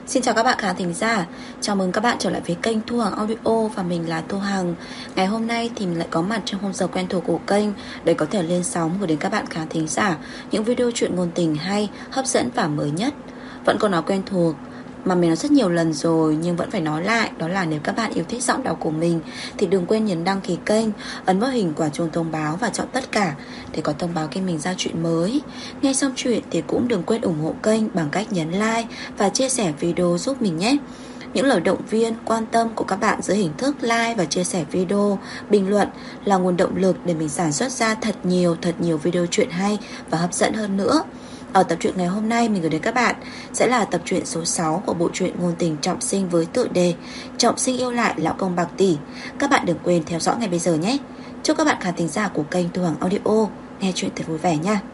Xin chào các bạn khán thính giả. Chào mừng các bạn trở lại với kênh Thu Hằng Audio. Và mình là Thu Hằng. Ngày hôm nay thì mình lại có mặt trong khung giờ quen thuộc của kênh để có thể lên sóng gửi đến các bạn khán thính giả những video truyện ngôn tình hay, hấp dẫn và mới nhất. Vẫn còn nói quen thuộc mà mình nói rất nhiều lần rồi nhưng vẫn phải nói lại. Đó là nếu các bạn yêu thích giọng đọc của mình thì đừng quên nhấn đăng ký kênh, ấn vào hình quả chuông thông báo và chọn tất cả để có thông báo khi mình ra chuyện mới. Nghe xong chuyện thì cũng đừng quên ủng hộ kênh bằng cách nhấn like và chia sẻ video giúp mình nhé. Những lời động viên, quan tâm của các bạn dưới hình thức like và chia sẻ video, bình luận là nguồn động lực để mình sản xuất ra thật nhiều video truyện hay và hấp dẫn hơn nữa. Ở tập truyện ngày hôm nay mình gửi đến các bạn sẽ là tập truyện số 6 của bộ truyện ngôn tình Trọng Sinh với tựa đề Trọng Sinh yêu lại lão công bạc tỷ. Các bạn đừng quên theo dõi ngay bây giờ nhé. Chúc các bạn khán thính giả của kênh Thu Hằng Audio nghe chuyện thật vui vẻ nha.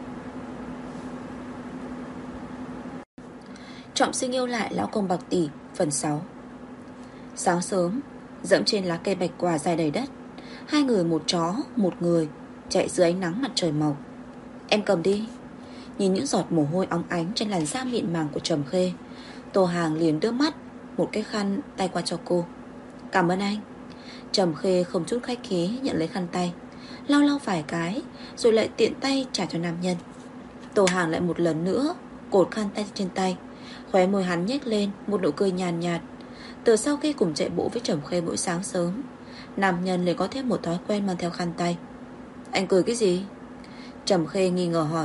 Trọng Sinh yêu lại lão công bạc tỷ phần 6. Sáng sớm, dẫm trên lá cây bạch quả dài đầy đất, hai người một chó, một người chạy dưới ánh nắng mặt trời mọc. Em cầm đi. Nhìn những giọt mồ hôi óng ánh trên làn da mịn màng của Trầm Khê, Tô Hàng liền đưa mắt một cái khăn tay qua cho cô. Cảm ơn anh. Trầm Khê không chút khách khí nhận lấy khăn tay, lau vài cái rồi lại tiện tay trả cho nam nhân. Tô Hàng lại một lần nữa cột khăn tay trên tay, khóe môi hắn nhếch lên một nụ cười nhàn nhạt. Từ sau khi cùng chạy bộ với Trầm Khê mỗi sáng sớm, nam nhân lại có thêm một thói quen mang theo khăn tay. Anh cười cái gì? Trầm Khê nghi ngờ hỏi.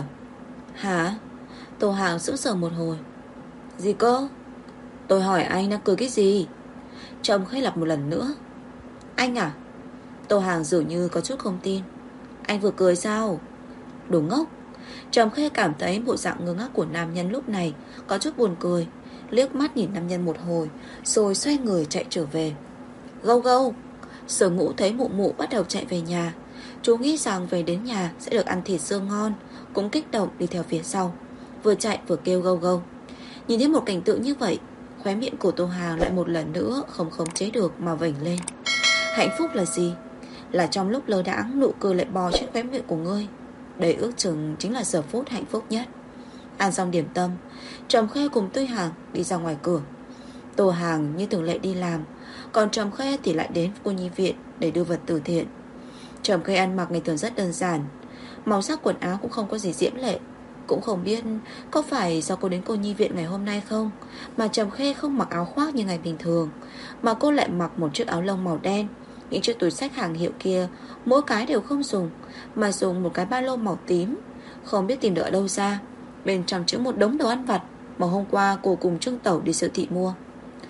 Hả? Tô Hàng sững sờ một hồi. Gì cơ? Tôi hỏi anh đang cười cái gì? Trầm Khê lặp một lần nữa. Anh à? Tô Hàng dường như có chút không tin. Anh vừa cười sao? Đồ ngốc. Trầm Khê cảm thấy bộ dạng ngơ ngác của nam nhân lúc này có chút buồn cười, liếc mắt nhìn nam nhân một hồi rồi xoay người chạy trở về. Gâu gâu. Sở Ngũ thấy mụ mụ bắt đầu chạy về nhà. Chú nghĩ rằng về đến nhà sẽ được ăn thịt xương ngon, cũng kích động đi theo phía sau, vừa chạy vừa kêu gâu gâu. Nhìn thấy một cảnh tượng như vậy, khóe miệng của Tô Hàng lại một lần nữa không khống chế được mà vểnh lên. Hạnh phúc là gì? Là trong lúc lơ đãng nụ cười lại bò trên khóe miệng của ngươi. Đây ước chừng chính là giờ phút hạnh phúc nhất. Ăn xong điểm tâm, Trầm Khê cùng Tuy Hàng đi ra ngoài cửa. Tô Hàng như thường lệ đi làm, còn Trầm Khê thì lại đến cô nhi viện để đưa vật từ thiện. Trầm Khê ăn mặc ngày thường rất đơn giản, màu sắc quần áo cũng không có gì diễm lệ. Cũng không biết có phải do cô đến cô nhi viện ngày hôm nay không mà Trầm Khê không mặc áo khoác như ngày bình thường, mà cô lại mặc một chiếc áo lông màu đen. Những chiếc túi xách hàng hiệu kia mỗi cái đều không dùng, mà dùng một cái ba lô màu tím, không biết tìm được ở đâu ra. Bên trong chứa một đống đồ ăn vặt mà hôm qua cô cùng Trương Tẩu đi siêu thị mua.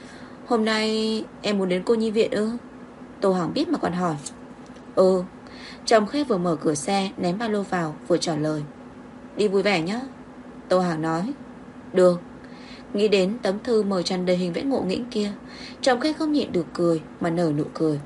Hôm nay em muốn đến cô nhi viện ư? Tô Hàng biết mà còn hỏi. Ừ. Trầm Khê vừa mở cửa xe ném ba lô vào vừa trả lời. Đi vui vẻ nhé. Tô Hàng nói. Được. Nghĩ đến tấm thư mời tràn đầy hình vẽ ngộ nghĩnh kia, Trầm Khê không nhịn được cười mà nở nụ cười.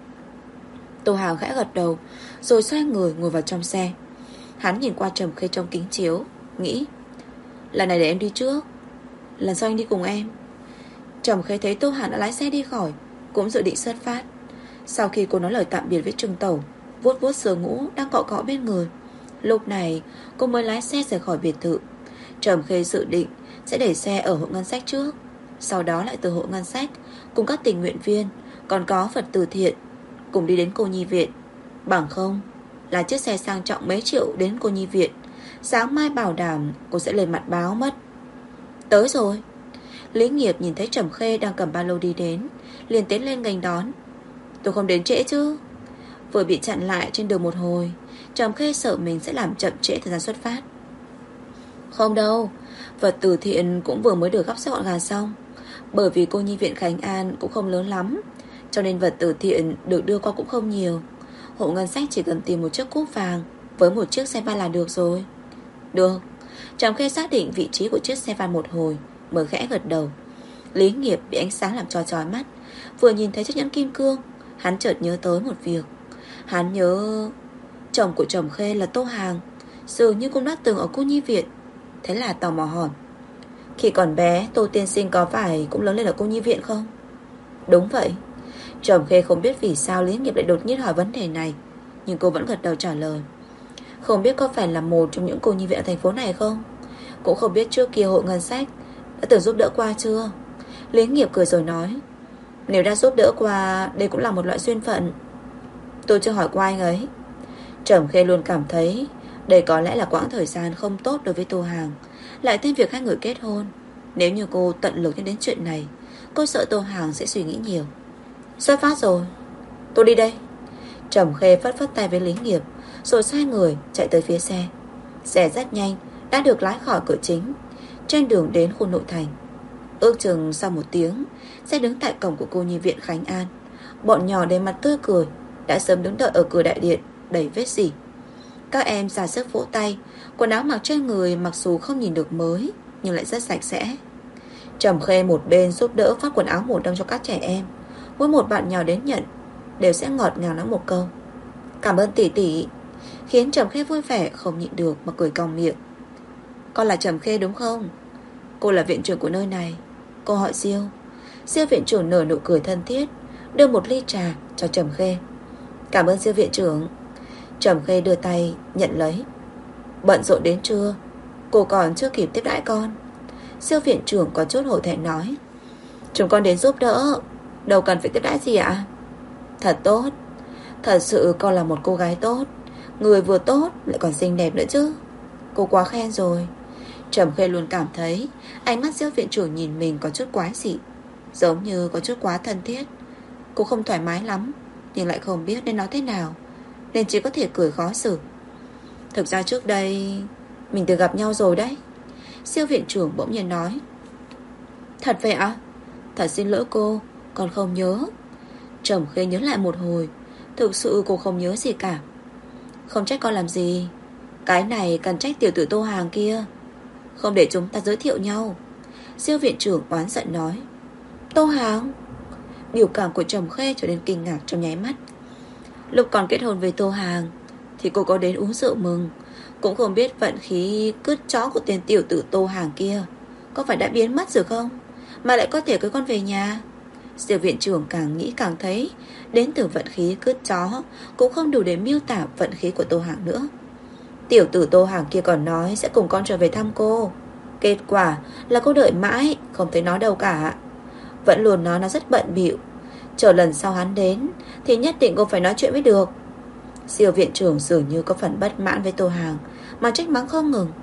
Tô Hàng khẽ gật đầu rồi xoay người ngồi vào trong xe. Hắn nhìn qua Trầm Khê trong kính chiếu, nghĩ lần này để em đi trước, lần sau anh đi cùng em. Trầm Khê thấy Tô Hàng đã lái xe đi khỏi, cũng dự định xuất phát. Sau khi cô nói lời tạm biệt với Trương Tẩu, vuốt Sở Ngũ đang cọ cọ bên người, lúc này cô mới lái xe rời khỏi biệt thự. Trầm Khê dự định sẽ để xe ở hội ngân sách trước, sau đó lại từ hội ngân sách cùng các tình nguyện viên còn có vật từ thiện cùng đi đến cô nhi viện. Bằng không là chiếc xe sang trọng mấy triệu đến cô nhi viện, sáng mai bảo đảm cô sẽ lên mặt báo mất. Tới rồi. Lý Nghiệp nhìn thấy Trầm Khê đang cầm ba lô đi đến, liền tiến lên nghênh đón. Tôi không đến trễ chứ? Vừa bị chặn lại trên đường một hồi, Trầm Khê sợ mình sẽ làm chậm trễ thời gian xuất phát. Không đâu, vật từ thiện cũng vừa mới được gấp xếp gọn gàng xong. Bởi vì cô nhi viện Khánh An cũng không lớn lắm, cho nên vật từ thiện được đưa qua cũng không nhiều. Hộ ngân sách chỉ cần tìm một chiếc cúp vàng với một chiếc xe van là được rồi. Được. Trầm Khê xác định vị trí của chiếc xe van một hồi mới khẽ gật đầu. Lý Nghiệp bị ánh sáng làm cho chói mắt, vừa nhìn thấy chiếc nhẫn kim cương, hắn chợt nhớ tới một việc. Hắn nhớ chồng của Trầm Khê là Tô Hàng, dường như cũng đã từng ở cô nhi viện. Thế là tò mò hỏi. Khi còn bé Tô tiên sinh có phải cũng lớn lên ở cô nhi viện không? Đúng vậy. Trầm Khê không biết vì sao Lý Nghiệp lại đột nhiên hỏi vấn đề này, nhưng cô vẫn gật đầu trả lời. Không biết có phải là một trong những cô nhi viện ở thành phố này không? Cũng không biết trước kia hội ngân sách đã từng giúp đỡ qua chưa? Lý Nghiệp cười rồi nói, nếu đã giúp đỡ qua, đây cũng là một loại duyên phận. Tôi chưa hỏi qua anh ấy. Trầm Khê luôn cảm thấy đây có lẽ là quãng thời gian không tốt đối với Tô Hàng. Lại thêm việc hai người kết hôn. Nếu như cô tận lực đến chuyện này, cô sợ Tô Hàng sẽ suy nghĩ nhiều. Xuất phát rồi, tôi đi đây. Trầm Khê phất phất tay với Lý Nghiệp, rồi xoay người chạy tới phía xe. Xe rất nhanh đã được lái khỏi cửa chính, trên đường đến khu nội thành. Ước chừng sau 1 tiếng, xe đứng tại cổng của cô nhi viện Khánh An. Bọn nhỏ đầy mặt tươi cười đã sớm đứng đợi ở cửa đại điện, đầy vết rỉ. Các em ra sức vỗ tay. Quần áo mặc trên người mặc dù không nhìn được mới, nhưng lại rất sạch sẽ. Trầm Khê một bên giúp đỡ phát quần áo mùa đông cho các trẻ em. Mỗi một bạn nhỏ đến nhận đều sẽ ngọt ngào nói một câu, cảm ơn tỷ tỷ, khiến Trầm Khê vui vẻ không nhịn được mà cười cong miệng. Con là Trầm Khê đúng không? Cô là viện trưởng của nơi này. Cô hỏi Siêu. Siêu viện trưởng nở nụ cười thân thiết, đưa một ly trà cho Trầm Khê. Cảm ơn Siêu viện trưởng. Trầm Khê đưa tay nhận lấy. Bận rộn đến trưa, cô còn chưa kịp tiếp đãi con. Siêu viện trưởng có chút hổ thẹn nói, chúng con đến giúp đỡ, đâu cần phải tiếp đãi gì ạ. Thật tốt. Thật sự con là một cô gái tốt, người vừa tốt lại còn xinh đẹp nữa chứ. Cô quá khen rồi. Trầm Khê luôn cảm thấy ánh mắt Siêu viện trưởng nhìn mình có chút quái dị, giống như có chút quá thân thiết. Cô không thoải mái lắm, nhưng lại không biết nên nói thế nào, nên chỉ có thể cười khó xử. Thực ra trước đây mình từng gặp nhau rồi đấy. Siêu viện trưởng bỗng nhiên nói. Thật vậy ạ? Thật xin lỗi cô, con không nhớ. Trầm Khê nhớ lại một hồi. Thực sự cô không nhớ gì cả. Không trách con làm gì, cái này cần trách tiểu tử Tô Hàng kia, không để chúng ta giới thiệu nhau. Siêu viện trưởng oán giận nói. Tô Hàng? Biểu cảm của Trầm Khê trở nên kinh ngạc trong nháy mắt. Lúc còn kết hôn với Tô Hàng thì cô có đến uống rượu mừng, cũng không biết vận khí cứt chó của tên tiểu tử Tô Hàng kia có phải đã biến mất rồi không, mà lại có thể cưới con về nhà. Siêu viện trưởng càng nghĩ càng thấy đến từ vận khí cứt chó cũng không đủ để miêu tả vận khí của Tô Hàng nữa. Tiểu tử Tô Hàng kia còn nói sẽ cùng con trở về thăm cô. Kết quả là cô đợi mãi không thấy nó đâu cả. Vẫn luôn nói nó rất bận bịu, chờ lần sau hắn đến thì nhất định cô phải nói chuyện với được. Siêu viện trưởng dường như có phần bất mãn với Tô Hàng mà trách mắng không ngừng.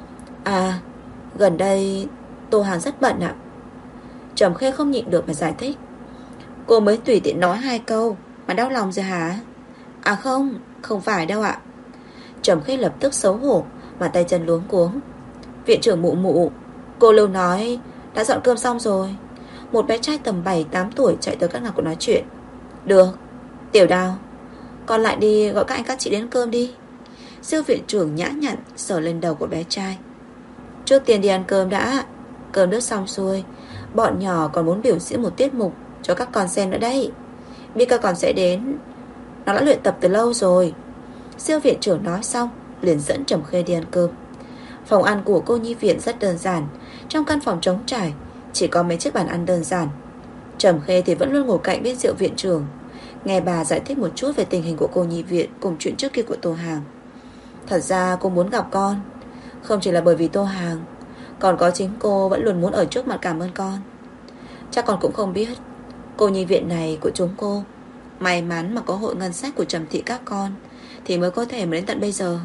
À, gần đây Tô Hàng rất bận ạ. Trầm Khê không nhịn được mà giải thích. Cô mới tùy tiện nói 2 câu mà đau lòng rồi hả? À không, không phải đâu ạ. Trầm Khê lập tức xấu hổ mà tay chân luống cuống. Viện trưởng mụ mụ, cô Lưu nói đã dọn cơm xong rồi. Một bé trai tầm 7-8 tuổi chạy tới các ngạc của nói chuyện. Được, Tiểu Đào, con lại đi gọi các anh các chị đến cơm đi. Siêu viện trưởng nhã nhặn sờ lên đầu của bé trai. Trước tiên đi ăn cơm đã. Cơm nước xong xuôi, bọn nhỏ còn muốn biểu diễn một tiết mục cho các con xem nữa đấy. Biết các con sẽ đến, nó đã luyện tập từ lâu rồi. Siêu viện trưởng nói xong liền dẫn Trầm Khê đi ăn cơm. Phòng ăn của cô nhi viện rất đơn giản. Trong căn phòng trống trải chỉ có mấy chiếc bàn ăn đơn giản. Trầm Khê thì vẫn luôn ngồi cạnh bên Diệu viện trưởng, nghe bà giải thích một chút về tình hình của cô nhi viện cùng chuyện trước kia của Tô Hàng. Thật ra cô muốn gặp con không chỉ là bởi vì Tô Hàng, còn có chính cô vẫn luôn muốn ở trước mặt cảm ơn con. Chắc con cũng không biết, cô nhi viện này của chúng cô may mắn mà có hội ngân sách của Trầm thị các con thì mới có thể mà đến tận bây giờ.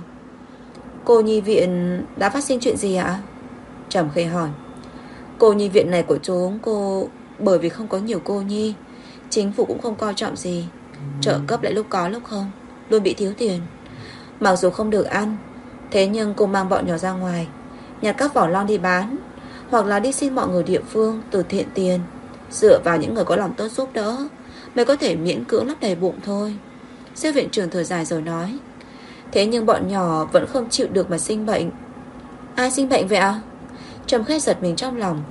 Cô nhi viện đã phát sinh chuyện gì ạ? Trầm Khê hỏi. Cô nhi viện này của chúng cô bởi vì không có nhiều cô nhi, chính phủ cũng không coi trọng gì, trợ cấp lại lúc có lúc không, luôn bị thiếu tiền. Mặc dù không được ăn, thế nhưng cô mang bọn nhỏ ra ngoài, nhặt các vỏ lon đi bán, hoặc là đi xin mọi người địa phương từ thiện tiền, dựa vào những người có lòng tốt giúp đỡ mới có thể miễn cưỡng lấp đầy bụng thôi. Siêu viện trưởng thở dài rồi nói. Thế nhưng bọn nhỏ vẫn không chịu được mà sinh bệnh. Ai sinh bệnh vậy ạ? Trầm Khê giật mình trong lòng.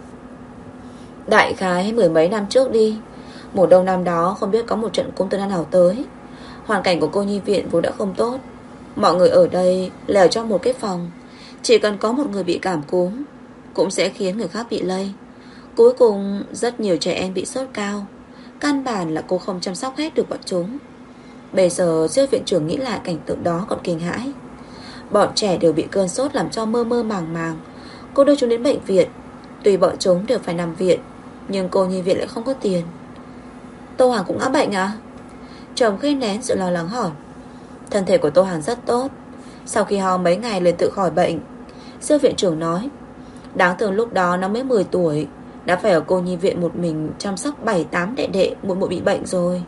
Đại khái 10 mấy năm trước đi, mùa đông năm đó không biết có một trận cúm Tân nào tới. Hoàn cảnh của cô nhi viện vốn đã không tốt. Mọi người ở đây lẻo trong một cái phòng, chỉ cần có một người bị cảm cúm cũng sẽ khiến người khác bị lây. Cuối cùng rất nhiều trẻ em bị sốt cao. Căn bản là cô không chăm sóc hết được bọn chúng. Bây giờ Siêu viện trưởng nghĩ lại cảnh tượng đó còn kinh hãi. Bọn trẻ đều bị cơn sốt làm cho mơ mơ màng màng. Cô đưa chúng đến bệnh viện. Tuy bọn chúng đều phải nằm viện, Nhưng cô nhi viện lại không có tiền. Tô Hàng cũng ngã bệnh à? Trầm Khê nén sự lo lắng hỏi. Thân thể của Tô Hàng rất tốt, sau khi ho mấy ngày liền tự khỏi bệnh. Siêu viện trưởng nói, đáng thương lúc đó nó mới 10 tuổi, đã phải ở cô nhi viện một mình chăm sóc 7-8 đệ đệ muội muội bị bệnh rồi.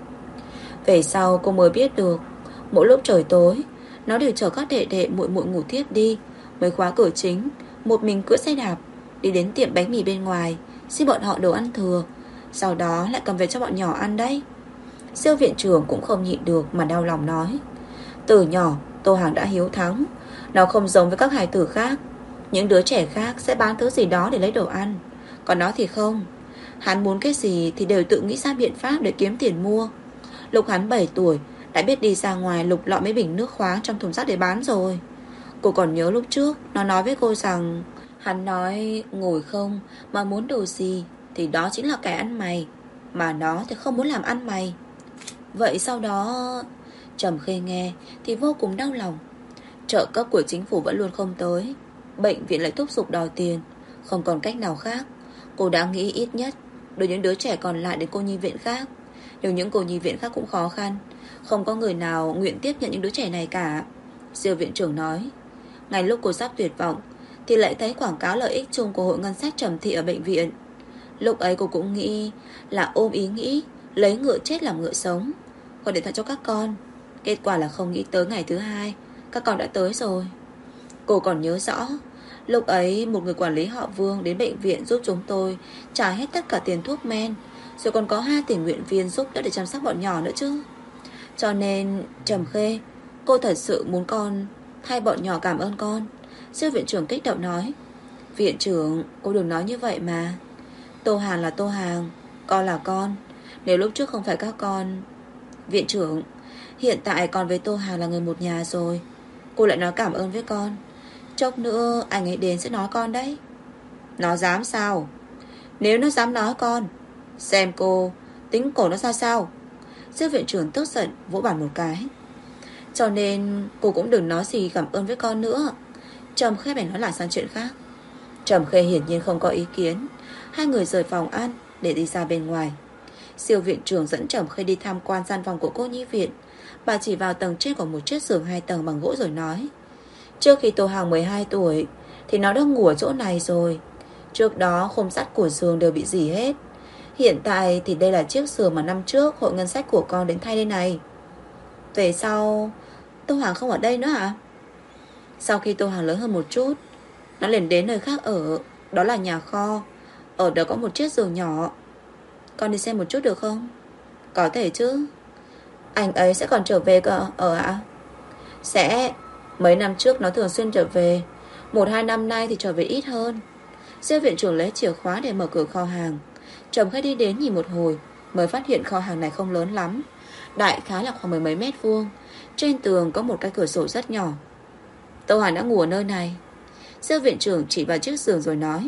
Về sau cô mới biết được, mỗi lúc trời tối nó đều chở các đệ đệ muội muội ngủ thiếp đi, mới khóa cửa chính, một mình cưỡi xe đạp đi đến tiệm bánh mì bên ngoài, xin bọn họ đồ ăn thừa, sau đó lại cầm về cho bọn nhỏ ăn đấy. Siêu viện trưởng cũng không nhịn được mà đau lòng nói, từ nhỏ Tô Hàng đã hiếu thắng. Nó không giống với các hài tử khác. Những đứa trẻ khác sẽ bán thứ gì đó để lấy đồ ăn, còn nó thì không. Hắn muốn cái gì thì đều tự nghĩ ra biện pháp để kiếm tiền mua. Lúc hắn 7 tuổi đã biết đi ra ngoài lục lọi mấy bình nước khoáng trong thùng rác để bán rồi. Cô còn nhớ lúc trước nó nói với cô rằng hắn nói ngồi không mà muốn đồ gì thì đó chính là kẻ ăn mày, mà nó thì không muốn làm ăn mày. Vậy sau đó Trầm Khê nghe thì vô cùng đau lòng. Trợ cấp của chính phủ vẫn luôn không tới, bệnh viện lại thúc giục đòi tiền. Không còn cách nào khác, cô đã nghĩ ít nhất đưa những đứa trẻ còn lại đến cô nhi viện khác. Nhưng những cô nhi viện khác cũng khó khăn, không có người nào nguyện tiếp nhận những đứa trẻ này cả. Siêu viện trưởng nói, ngay lúc cô sắp tuyệt vọng thì lại thấy quảng cáo lợi ích chung của hội ngân sách Trầm Thị ở bệnh viện. Lúc ấy cô cũng nghĩ là ôm ý nghĩ lấy ngựa chết làm ngựa sống, gọi điện thoại cho các con. Kết quả là không nghĩ tới ngày thứ hai các con đã tới rồi. Cô còn nhớ rõ, lúc ấy một người quản lý họ Vương đến bệnh viện giúp chúng tôi trả hết tất cả tiền thuốc men, rồi còn có 2 tình nguyện viên giúp đỡ để chăm sóc bọn nhỏ nữa chứ. Cho nên Trầm Khê, cô thật sự muốn con thay bọn nhỏ cảm ơn con. Siêu viện trưởng kích động nói, viện trưởng, cô đừng nói như vậy mà. Tô Hàng là Tô Hàng, con là con. Nếu lúc trước không phải các con... Viện trưởng, hiện tại con với Tô Hàng là người một nhà rồi. Cô lại nói cảm ơn với con, chốc nữa anh ấy đến sẽ nói con đấy. Nó dám sao? Nếu nó dám nói con, xem cô tính cổ nó ra sao. Siêu viện trưởng tức giận vỗ bàn một cái. Cho nên cô cũng đừng nói gì cảm ơn với con nữa. Trầm Khê bèn nói lại sang chuyện khác. Trầm Khê hiển nhiên không có ý kiến. Hai người rời phòng ăn để đi ra bên ngoài. Siêu viện trưởng dẫn Trầm Khê đi tham quan gian phòng của cô nhi viện. Bà chỉ vào tầng trên của một chiếc giường 2 tầng bằng gỗ rồi nói, trước khi Tô Hàng 12 tuổi thì nó đã ngủ ở chỗ này rồi. Trước đó khung sắt của giường đều bị rỉ hết. Hiện tại thì đây là chiếc giường mà năm trước hội ngân sách của con đến thay đây này. Về sau Tô Hàng không ở đây nữa hả? Sau khi Tô Hàng lớn hơn một chút, nó liền đến nơi khác ở, đó là nhà kho. Ở đó có một chiếc giường nhỏ. Con đi xem một chút được không? Có thể chứ. Anh ấy sẽ còn trở về cơ ở ạ? Sẽ. Mấy năm trước nó thường xuyên trở về, 1-2 năm nay thì trở về ít hơn. Siêu viện trưởng lấy chìa khóa để mở cửa kho hàng. Trầm Khê đi đến nhìn một hồi mới phát hiện kho hàng này không lớn lắm, đại khái là khoảng 10 mấy mét vuông. Trên tường có một cái cửa sổ rất nhỏ. Tô Hàn đã ngủ ở nơi này. Siêu viện trưởng chỉ vào chiếc giường rồi nói,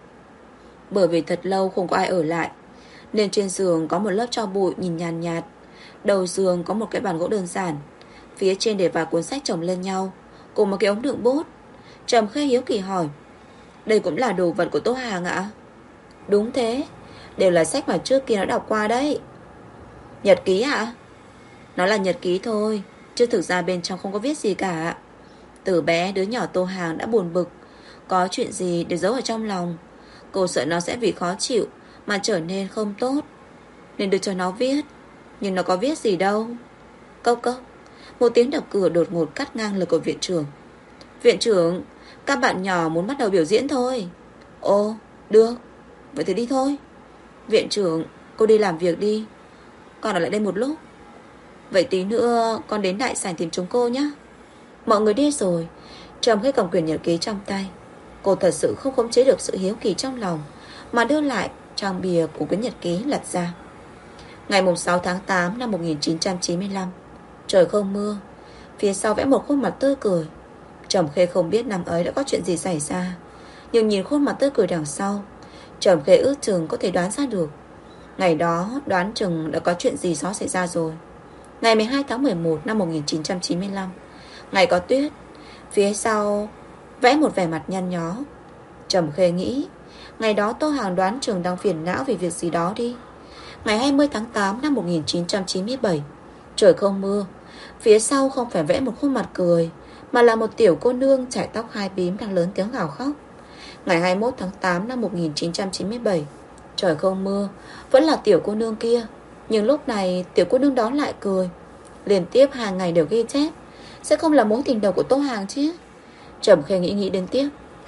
bởi vì thật lâu không có ai ở lại nên trên giường có một lớp tro bụi nhìn nhàn nhạt. Đầu giường có một cái bàn gỗ đơn giản, phía trên để vài cuốn sách chồng lên nhau cùng một cái ống đựng bút. Trầm Khê hiếu kỳ hỏi, đây cũng là đồ vật của Tô Hàng ạ? Đúng thế, đều là sách mà trước kia nó đọc qua đấy. Nhật ký ạ? Nó là nhật ký thôi, chứ thực ra bên trong không có viết gì cả. Từ bé đứa nhỏ Tô Hàng đã buồn bực, có chuyện gì đều giấu ở trong lòng. Cô sợ nó sẽ vì khó chịu mà trở nên không tốt, nên đưa cho nó viết. Nhưng nó có viết gì đâu. Cốc cốc. Một tiếng đập cửa đột ngột cắt ngang lời của viện trưởng. Viện trưởng, các bạn nhỏ muốn bắt đầu biểu diễn thôi. Ồ, được, vậy thì đi thôi. Viện trưởng, cô đi làm việc đi, con ở lại đây một lúc. Vậy tí nữa con đến đại sảnh tìm chúng cô nhé. Mọi người đi rồi. Trầm Khê cầm quyển nhật ký trong tay. Cô thật sự không khống chế được sự hiếu kỳ trong lòng mà đưa lại trang bìa của quyển nhật ký lật ra. Ngày 6 tháng 8 năm 1995. Trời không mưa, phía sau vẽ một khuôn mặt tươi cười. Trầm Khê không biết năm ấy đã có chuyện gì xảy ra, nhưng nhìn khuôn mặt tươi cười đằng sau, Trầm Khê ước chừng có thể đoán ra được. Ngày đó đoán chừng đã có chuyện gì đó xảy ra rồi. Ngày 12 tháng 11 năm 1995, ngày có tuyết. Phía sau vẽ một vẻ mặt nhăn nhó. Trầm Khê nghĩ Ngày đó Tô Hàng đoán Trường đang phiền não vì việc gì đó đi. Ngày 20 tháng 8 năm 1997, trời không mưa. Phía sau không phải vẽ một khuôn mặt cười, mà là một tiểu cô nương chải tóc hai bím đang lớn tiếng gào khóc. Ngày 21 tháng 8 năm 1997, trời không mưa, vẫn là tiểu cô nương kia. Nhưng lúc này tiểu cô nương đó lại cười. Liên tiếp 2 ngày đều ghi chép. Sẽ không là mối tình đầu của Tô Hàng chứ? Trầm Khê nghĩ đến tiếp.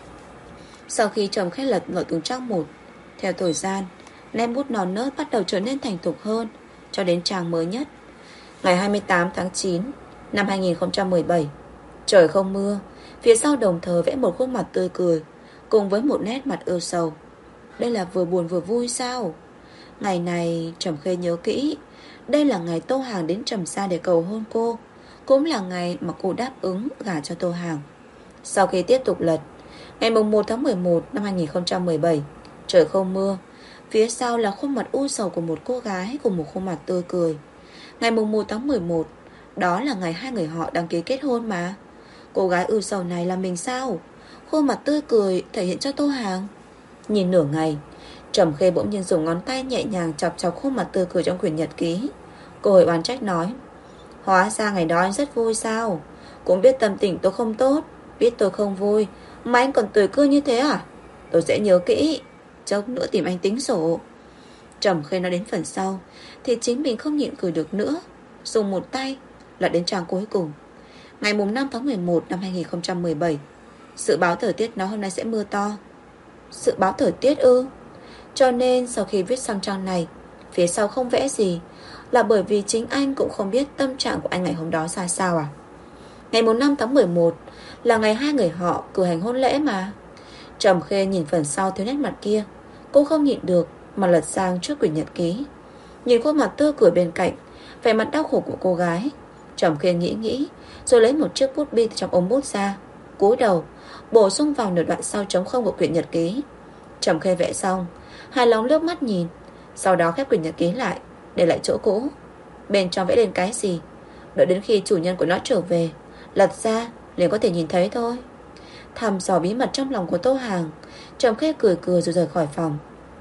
Sau khi Trầm Khê lật ngược từng trang một, theo thời gian, nét bút non nớt bắt đầu trở nên thành thục hơn, cho đến trang mới nhất. Ngày 28 tháng 9 năm 2017, trời không mưa. Phía sau đồng thời vẽ một khuôn mặt tươi cười, cùng với một nét mặt ưu sầu. Đây là vừa buồn vừa vui sao? Ngày này Trầm Khê nhớ kỹ. Đây là ngày Tô Hàng đến Trầm Gia để cầu hôn cô, cũng là ngày mà cô đáp ứng gả cho Tô Hàng. Sau khi tiếp tục lật, ngày 1 tháng 11 năm 2017, trời không mưa. Phía sau là khuôn mặt u sầu của một cô gái cùng một khuôn mặt tươi cười. Ngày 1 tháng 11, đó là ngày hai người họ đăng ký kết hôn mà. Cô gái u sầu này là mình sao? Khuôn mặt tươi cười thể hiện cho Tô Hàng. Nhìn nửa ngày, Trầm Khê bỗng nhiên dùng ngón tay nhẹ nhàng chọc chọc khuôn mặt tươi cười trong quyển nhật ký. Cô hơi oán trách nói: hóa ra ngày đó anh rất vui sao? Cũng biết tâm tình tôi không tốt, biết tôi không vui, mà anh còn tươi cười như thế à? Tôi sẽ nhớ kỹ, chốc nữa tìm anh tính sổ. Trầm Khê nói đến phần sau thì chính mình không nhịn cười được nữa, dùng một tay lật đến trang cuối cùng. Ngày 5 tháng 11 năm 2017, dự báo thời tiết nói hôm nay sẽ mưa to. Dự báo thời tiết ư? Cho nên sau khi viết xong trang này, phía sau không vẽ gì, là bởi vì chính anh cũng không biết tâm trạng của anh ngày hôm đó ra sao à? Ngày 5 tháng 11 là ngày hai người họ cử hành hôn lễ mà. Trầm Khê nhìn phần sau thiếu nét mặt kia, cô không nhịn được mà lật sang trước quyển nhật ký. Nhìn khuôn mặt tươi cười bên cạnh, vẻ mặt đau khổ của cô gái, Trầm Khê nghĩ, rồi lấy một chiếc bút bi trong ống bút ra, cúi đầu bổ sung vào nửa đoạn sau trống không của quyển nhật ký. Trầm Khê vẽ xong, hài lòng liếc mắt nhìn, sau đó khép quyển nhật ký lại, để lại chỗ cũ. Bên trong vẽ lên cái gì, đợi đến khi chủ nhân của nó trở về, lật ra liền có thể nhìn thấy thôi. Thăm dò bí mật trong lòng của Tô Hàng, Trầm Khê cười rồi rời khỏi phòng.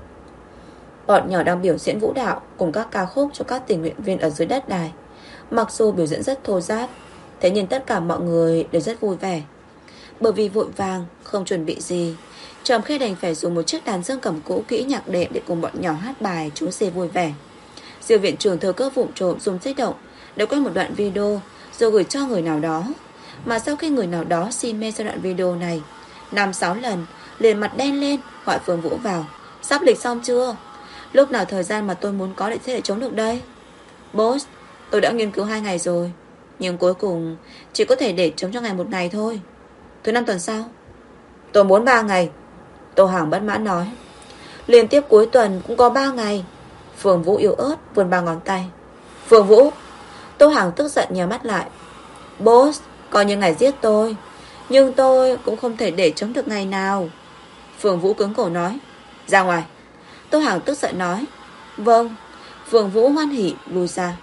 Bọn nhỏ đang biểu diễn vũ đạo cùng các ca khúc cho các tình nguyện viên ở dưới đất đài. Mặc dù biểu diễn rất thô ráp, thế nhưng tất cả mọi người đều rất vui vẻ. Bởi vì vội vàng, không chuẩn bị gì, Trầm Khê đành phải dùng một chiếc đàn dương cầm cũ kỹ nhạc đệm để cùng bọn nhỏ hát bài chú rể vui vẻ. Diêu viện trưởng thừa cơ vụng trộm dùng dây động để quay một đoạn video rồi gửi cho người nào đó. Mà sau khi người nào đó xin mê ra đoạn video này 5-6 lần, liền mặt đen lên gọi Phương Vũ vào: sắp lịch xong chưa? Lúc nào thời gian mà tôi muốn có để sẽ để chống được đây? Boss, tôi đã nghiên cứu 2 ngày rồi, nhưng cuối cùng chỉ có thể để chống cho ngày 1 ngày thôi. Thứ 5 tuần sau. Tôi muốn 3 ngày. Tô Hàng bất mãn nói. Liên tiếp cuối tuần cũng có 3 ngày. Phương Vũ yếu ớt vươn 3 ngón tay. Phương Vũ. Tô Hàng tức giận nhắm mắt lại. Boss, coi như ngài giết tôi, nhưng tôi cũng không thể để chống được ngày nào. Phương Vũ cứng cổ nói. Ra ngoài. Tô Hàng tức giận nói. Vâng. Phương Vũ hoan hỉ lùi ra.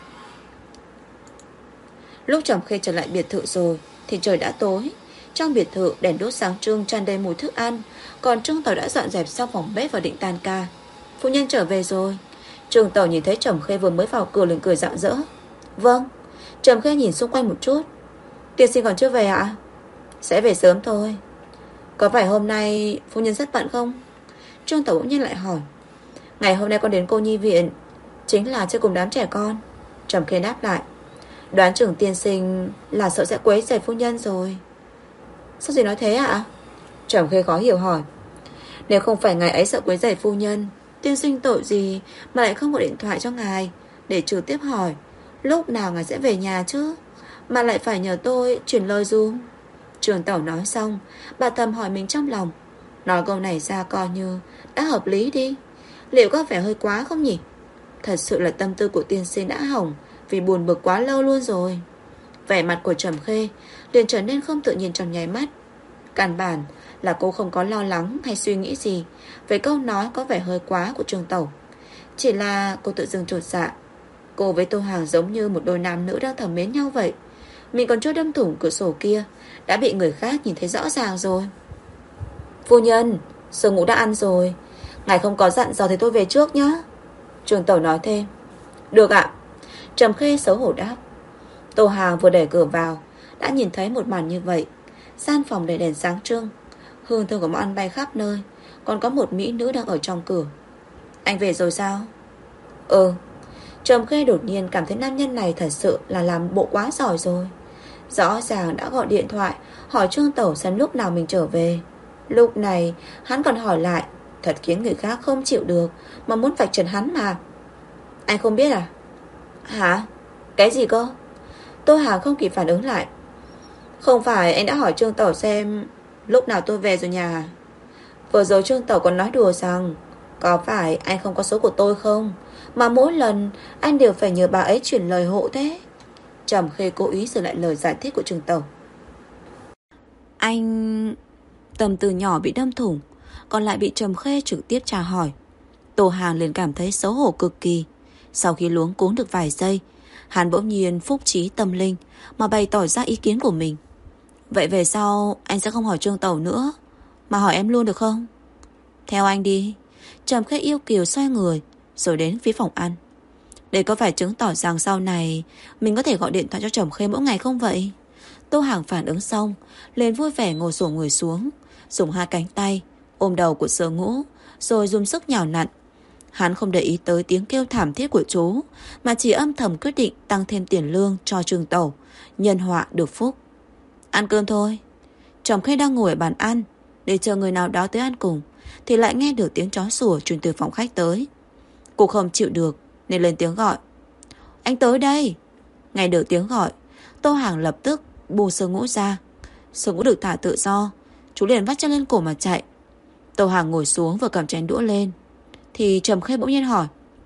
Lúc Trầm Khê trở lại biệt thự rồi thì trời đã tối. Trong biệt thự đèn đốt sáng trưng tràn đầy mùi thức ăn, còn Trương Tẩu đã dọn dẹp xong phòng bếp và định tan ca. Phu nhân trở về rồi. Trương Tẩu nhìn thấy Trầm Khê vừa mới vào cửa liền cười rạng rỡ. Vâng. Trầm Khê nhìn xung quanh một chút. Tiên sinh còn chưa về ạ? Sẽ về sớm thôi. Có phải hôm nay phu nhân rất bận không? Trương Tẩu bỗng nhiên lại hỏi. Ngày hôm nay con đến cô nhi viện, chính là chơi cùng đám trẻ con. Trầm Khê đáp lại. Đoán trưởng tiên sinh là sợ sẽ quấy rầy phu nhân rồi. Sao gì nói thế ạ? Trầm Khê khó hiểu hỏi. Nếu không phải ngài ấy sợ quấy rầy phu nhân, tiên sinh tội gì mà lại không gọi điện thoại cho ngài để trực tiếp hỏi lúc nào ngài sẽ về nhà chứ, mà lại phải nhờ tôi chuyển lời dùm. Trường Tẩu nói xong, bà thầm hỏi mình trong lòng. Nói câu này ra coi như đã hợp lý đi. Liệu có vẻ hơi quá không nhỉ? Thật sự là tâm tư của tiên sinh đã hỏng vì buồn bực quá lâu luôn rồi. Vẻ mặt của Trầm Khê liền trở nên không tự nhiên trong nháy mắt. Căn bản là cô không có lo lắng hay suy nghĩ gì về câu nói có vẻ hơi quá của Trường Tẩu. Chỉ là cô tự dưng chột dạ. Cô với Tô Hàng giống như một đôi nam nữ đang thầm mến nhau vậy. Mình còn chưa đâm thủng cửa sổ kia đã bị người khác nhìn thấy rõ ràng rồi. Phu nhân, Sơ Ngũ đã ăn rồi. Ngài không có dặn dò thì tôi về trước nhá. Trường tẩu nói thêm. Được ạ. Trầm Khê xấu hổ đáp. Tô Hàng vừa đẩy cửa vào đã nhìn thấy một màn như vậy. Gian phòng đầy đèn sáng trưng, hương thơm của món ăn bay khắp nơi, còn có một mỹ nữ đang ở trong cửa. Anh về rồi sao? Ừ. Trầm Khê đột nhiên cảm thấy nam nhân này thật sự là làm bộ quá giỏi rồi. Rõ ràng đã gọi điện thoại hỏi Trương Tẩu xem lúc nào mình trở về. Lúc này hắn còn hỏi lại, thật khiến người khác không chịu được, mà muốn vạch trần hắn mà. Anh không biết à? Hả? Cái gì cơ? Tô Hàng không kịp phản ứng lại. Không phải anh đã hỏi Trương Tẩu xem lúc nào tôi về rồi nhà? Vừa rồi Trương Tẩu còn nói đùa rằng có phải anh không có số của tôi không, mà mỗi lần anh đều phải nhờ bà ấy chuyển lời hộ thế. Trầm Khê cố ý sửa lại lời giải thích của Trương Tẩu. Anh... Tâm từ nhỏ bị đâm thủng, còn lại bị Trầm Khê trực tiếp tra hỏi. Tô Hàng liền cảm thấy xấu hổ cực kỳ. Sau khi luống cuống được vài giây, hắn bỗng nhiên phúc trí tâm linh mà bày tỏ ra ý kiến của mình. Vậy về sau anh sẽ không hỏi Trương Tẩu nữa, mà hỏi em luôn được không? Theo anh đi. Trầm Khê yêu kiều xoay người rồi đến phía phòng ăn. Đây có phải chứng tỏ rằng sau này mình có thể gọi điện thoại cho Trầm Khê mỗi ngày không vậy? Tô Hàng phản ứng xong liền vui vẻ ngồi xổm người xuống, dùng hai cánh tay ôm đầu của Sơ Ngũ, rồi dùng sức nhào nặn. Hắn không để ý tới tiếng kêu thảm thiết của chú, mà chỉ âm thầm quyết định tăng thêm tiền lương cho Trương Tẩu, nhân họa được phúc. Ăn cơm thôi. Trầm Khê đang ngồi ở bàn ăn để chờ người nào đó tới ăn cùng, thì lại nghe được tiếng chó sủa truyền từ phòng khách tới. Cô không chịu được nên lên tiếng gọi. Anh tới đây. Nghe được tiếng gọi, Tô Hàng lập tức buông Sơ Ngũ ra. Sơ Ngũ được thả tự do, chú liền vắt chân lên cổ mà chạy. Tô Hàng ngồi xuống vừa cầm chén đũa lên thì Trầm Khê bỗng nhiên hỏi.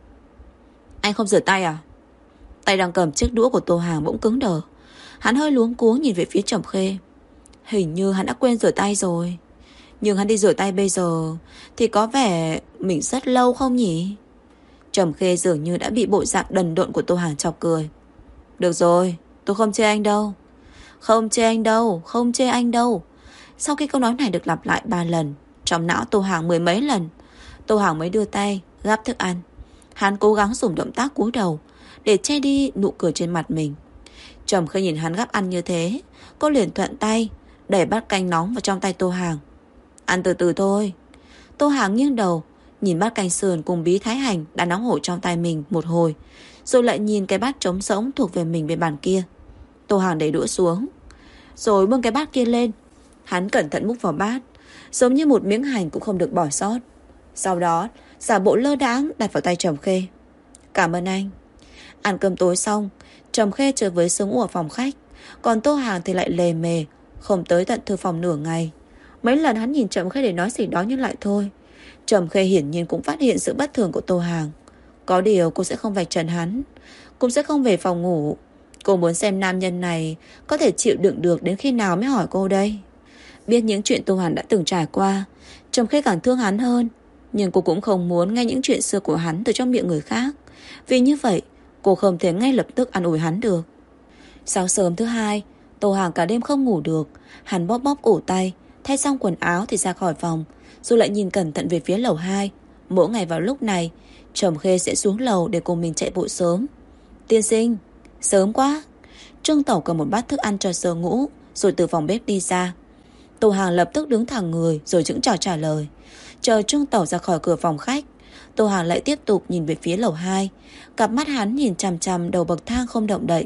Anh không rửa tay à? Tay đang cầm chiếc đũa của Tô Hàng bỗng cứng đờ. Hắn hơi luống cuống nhìn về phía Trầm Khê. Hình như hắn đã quên rửa tay rồi. Nhưng hắn đi rửa tay bây giờ thì có vẻ mình rất lâu không nhỉ? Trầm Khê dường như đã bị bộ dạng đần độn của Tô Hàng chọc cười. Được rồi, tôi không chê anh đâu. Không chê anh đâu, không chê anh đâu. Sau khi câu nói này được lặp lại 3 lần, trong não Tô Hàng mười mấy lần, Tô Hàng mới đưa tay gắp thức ăn. Hắn cố gắng dùng động tác cúi đầu để che đi nụ cười trên mặt mình. Trầm Khê nhìn hắn gắp ăn như thế, cô liền thuận tay đẩy bát canh nóng vào trong tay Tô Hàng. Ăn từ từ thôi. Tô Hàng nghiêng đầu nhìn bát canh sườn cùng bí thái hành đã nóng hổi trong tay mình một hồi, rồi lại nhìn cái bát trống rỗng thuộc về mình bên bàn kia. Tô Hàng đẩy đũa xuống, rồi bưng cái bát kia lên. Hắn cẩn thận múc vào bát, giống như một miếng hành cũng không được bỏ sót. Sau đó giả bộ lơ đãng đặt vào tay Trầm Khê. Cảm ơn anh. Ăn cơm tối xong, Trầm Khê trở với Sơ Ngũ ở phòng khách, còn Tô Hàng thì lại lề mề không tới tận thư phòng nửa ngày. Mấy lần hắn nhìn Trầm Khê để nói gì đó nhưng lại thôi. Trầm Khê hiển nhiên cũng phát hiện sự bất thường của Tô Hàng. Có điều cô sẽ không vạch trần hắn, cũng sẽ không về phòng ngủ. Cô muốn xem nam nhân này có thể chịu đựng được đến khi nào mới hỏi cô đây. Biết những chuyện Tô Hàng đã từng trải qua, Trầm Khê càng thương hắn hơn. Nhưng cô cũng không muốn nghe những chuyện xưa của hắn từ trong miệng người khác. Vì như vậy cô không thể ngay lập tức an ủi hắn được. Sáng sớm thứ hai, Tô Hàng cả đêm không ngủ được. Hắn bóp bóp cổ tay, thay xong quần áo thì ra khỏi phòng, rồi lại nhìn cẩn thận về phía lầu 2. Mỗi ngày vào lúc này, Trầm Khê sẽ xuống lầu để cùng mình chạy bộ sớm. Tiên sinh, sớm quá. Trương Tẩu cầm một bát thức ăn cho Sơ Ngũ, rồi từ phòng bếp đi ra. Tô Hàng lập tức đứng thẳng người rồi chững chạc trả lời. Chờ Trương Tẩu ra khỏi cửa phòng khách, Tô Hàng lại tiếp tục nhìn về phía lầu 2. Cặp mắt hắn nhìn chằm chằm đầu bậc thang không động đậy.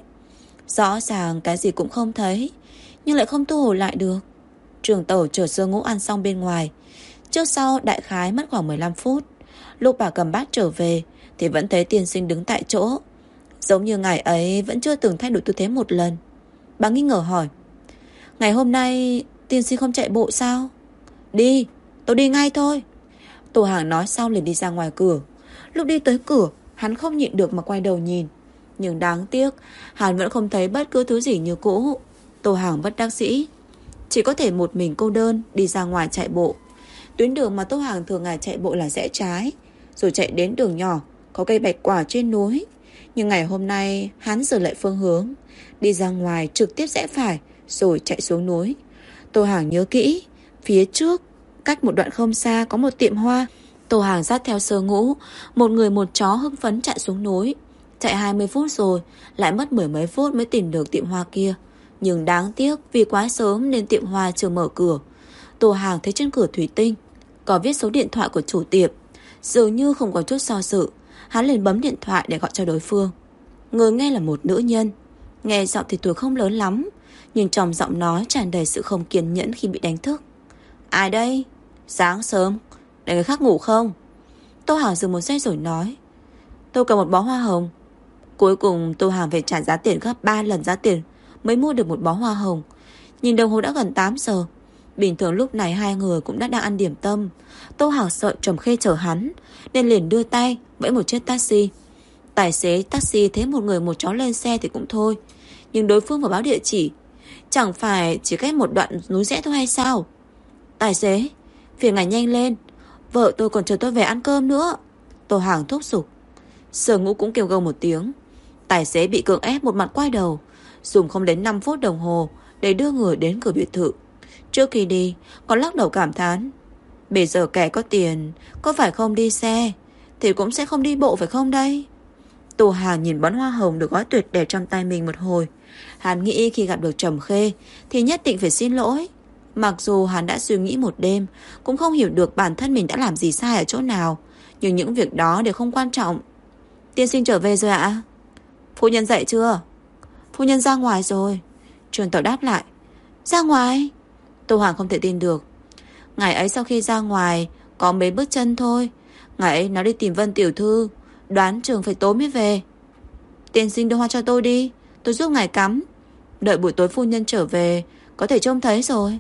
Rõ ràng cái gì cũng không thấy, nhưng lại không thu hồi lại được. Trương Tẩu chờ Sơ Ngũ ăn xong bên ngoài. Trước sau đại khái mất khoảng 15 phút. Lúc bà cầm bát trở về thì vẫn thấy tiên sinh đứng tại chỗ, giống như ngày ấy vẫn chưa từng thay đổi tư thế một lần. Bà nghi ngờ hỏi, ngày hôm nay tiên sinh không chạy bộ sao? Đi, tôi đi ngay thôi. Tô Hàng nói xong liền đi ra ngoài cửa. Lúc đi tới cửa, hắn không nhịn được mà quay đầu nhìn. Nhưng đáng tiếc, hắn vẫn không thấy bất cứ thứ gì như cũ. Tô Hàng bất đắc dĩ, chỉ có thể một mình cô đơn đi ra ngoài chạy bộ. Tuyến đường mà Tô Hàng thường ngày chạy bộ là rẽ trái, rồi chạy đến đường nhỏ có cây bạch quả trên núi. Nhưng ngày hôm nay hắn sửa lại phương hướng, đi ra ngoài trực tiếp rẽ phải, rồi chạy xuống núi. Tô Hàng nhớ kỹ, phía trước cách một đoạn không xa có một tiệm hoa. Tô Hàng dắt theo Sơ Ngũ, một người một chó hưng phấn chạy xuống núi. Chạy 20 phút rồi, lại mất mười mấy phút mới tìm được tiệm hoa kia. Nhưng đáng tiếc vì quá sớm nên tiệm hoa chưa mở cửa. Tô Hàng thấy trên cửa thủy tinh có viết số điện thoại của chủ tiệm. Dường như không có chút do dự, hắn liền bấm điện thoại để gọi cho đối phương. Người nghe là một nữ nhân. Nghe giọng thì tuổi không lớn lắm, nhưng trong giọng nói tràn đầy sự không kiên nhẫn khi bị đánh thức. Ai đây? Sáng sớm, để người khác ngủ không? Tô Hàng dừng một giây rồi nói, tôi cần một bó hoa hồng. Cuối cùng Tô Hàng phải trả giá tiền gấp 3 lần giá tiền mới mua được một bó hoa hồng. Nhìn đồng hồ đã gần 8 giờ. Bình thường lúc này hai người cũng đã đang ăn điểm tâm. Tô Hàng sợ Trầm Khê chở hắn nên liền đưa tay vẫy một chiếc taxi. Tài xế taxi thấy một người một chó lên xe thì cũng thôi, nhưng đối phương vừa báo địa chỉ. Chẳng phải chỉ cách một đoạn núi rẽ thôi hay sao? Tài xế, phiền ngài nhanh lên, vợ tôi còn chờ tôi về ăn cơm nữa. Tô Hàng thúc giục. Sở Ngũ cũng kêu gâu một tiếng. Tài xế bị cưỡng ép một mặt quay đầu, dùng không đến 5 phút đồng hồ để đưa người đến cửa biệt thự. Trước khi đi còn lắc đầu cảm thán, bây giờ kẻ có tiền có phải không đi xe thì cũng sẽ không đi bộ phải không đây? Tô Hàng nhìn bó hoa hồng được gói tuyệt đẹp trong tay mình một hồi. Hắn nghĩ khi gặp được Trầm Khê thì nhất định phải xin lỗi. Mặc dù hắn đã suy nghĩ một đêm, cũng không hiểu được bản thân mình đã làm gì sai ở chỗ nào, nhưng những việc đó đều không quan trọng. Tiên sinh trở về rồi ạ? Phu nhân dậy chưa? Phu nhân ra ngoài rồi. Trường Tẩu đáp lại. Ra ngoài? Tô Hoàng không thể tin được. Ngày ấy sau khi ra ngoài có mấy bước chân thôi. Ngày ấy nó đi tìm Vân tiểu thư, đoán chừng phải tối mới về. Tiên sinh đưa hoa cho tôi đi, tôi giúp ngài cắm. Đợi buổi tối phu nhân trở về có thể trông thấy rồi.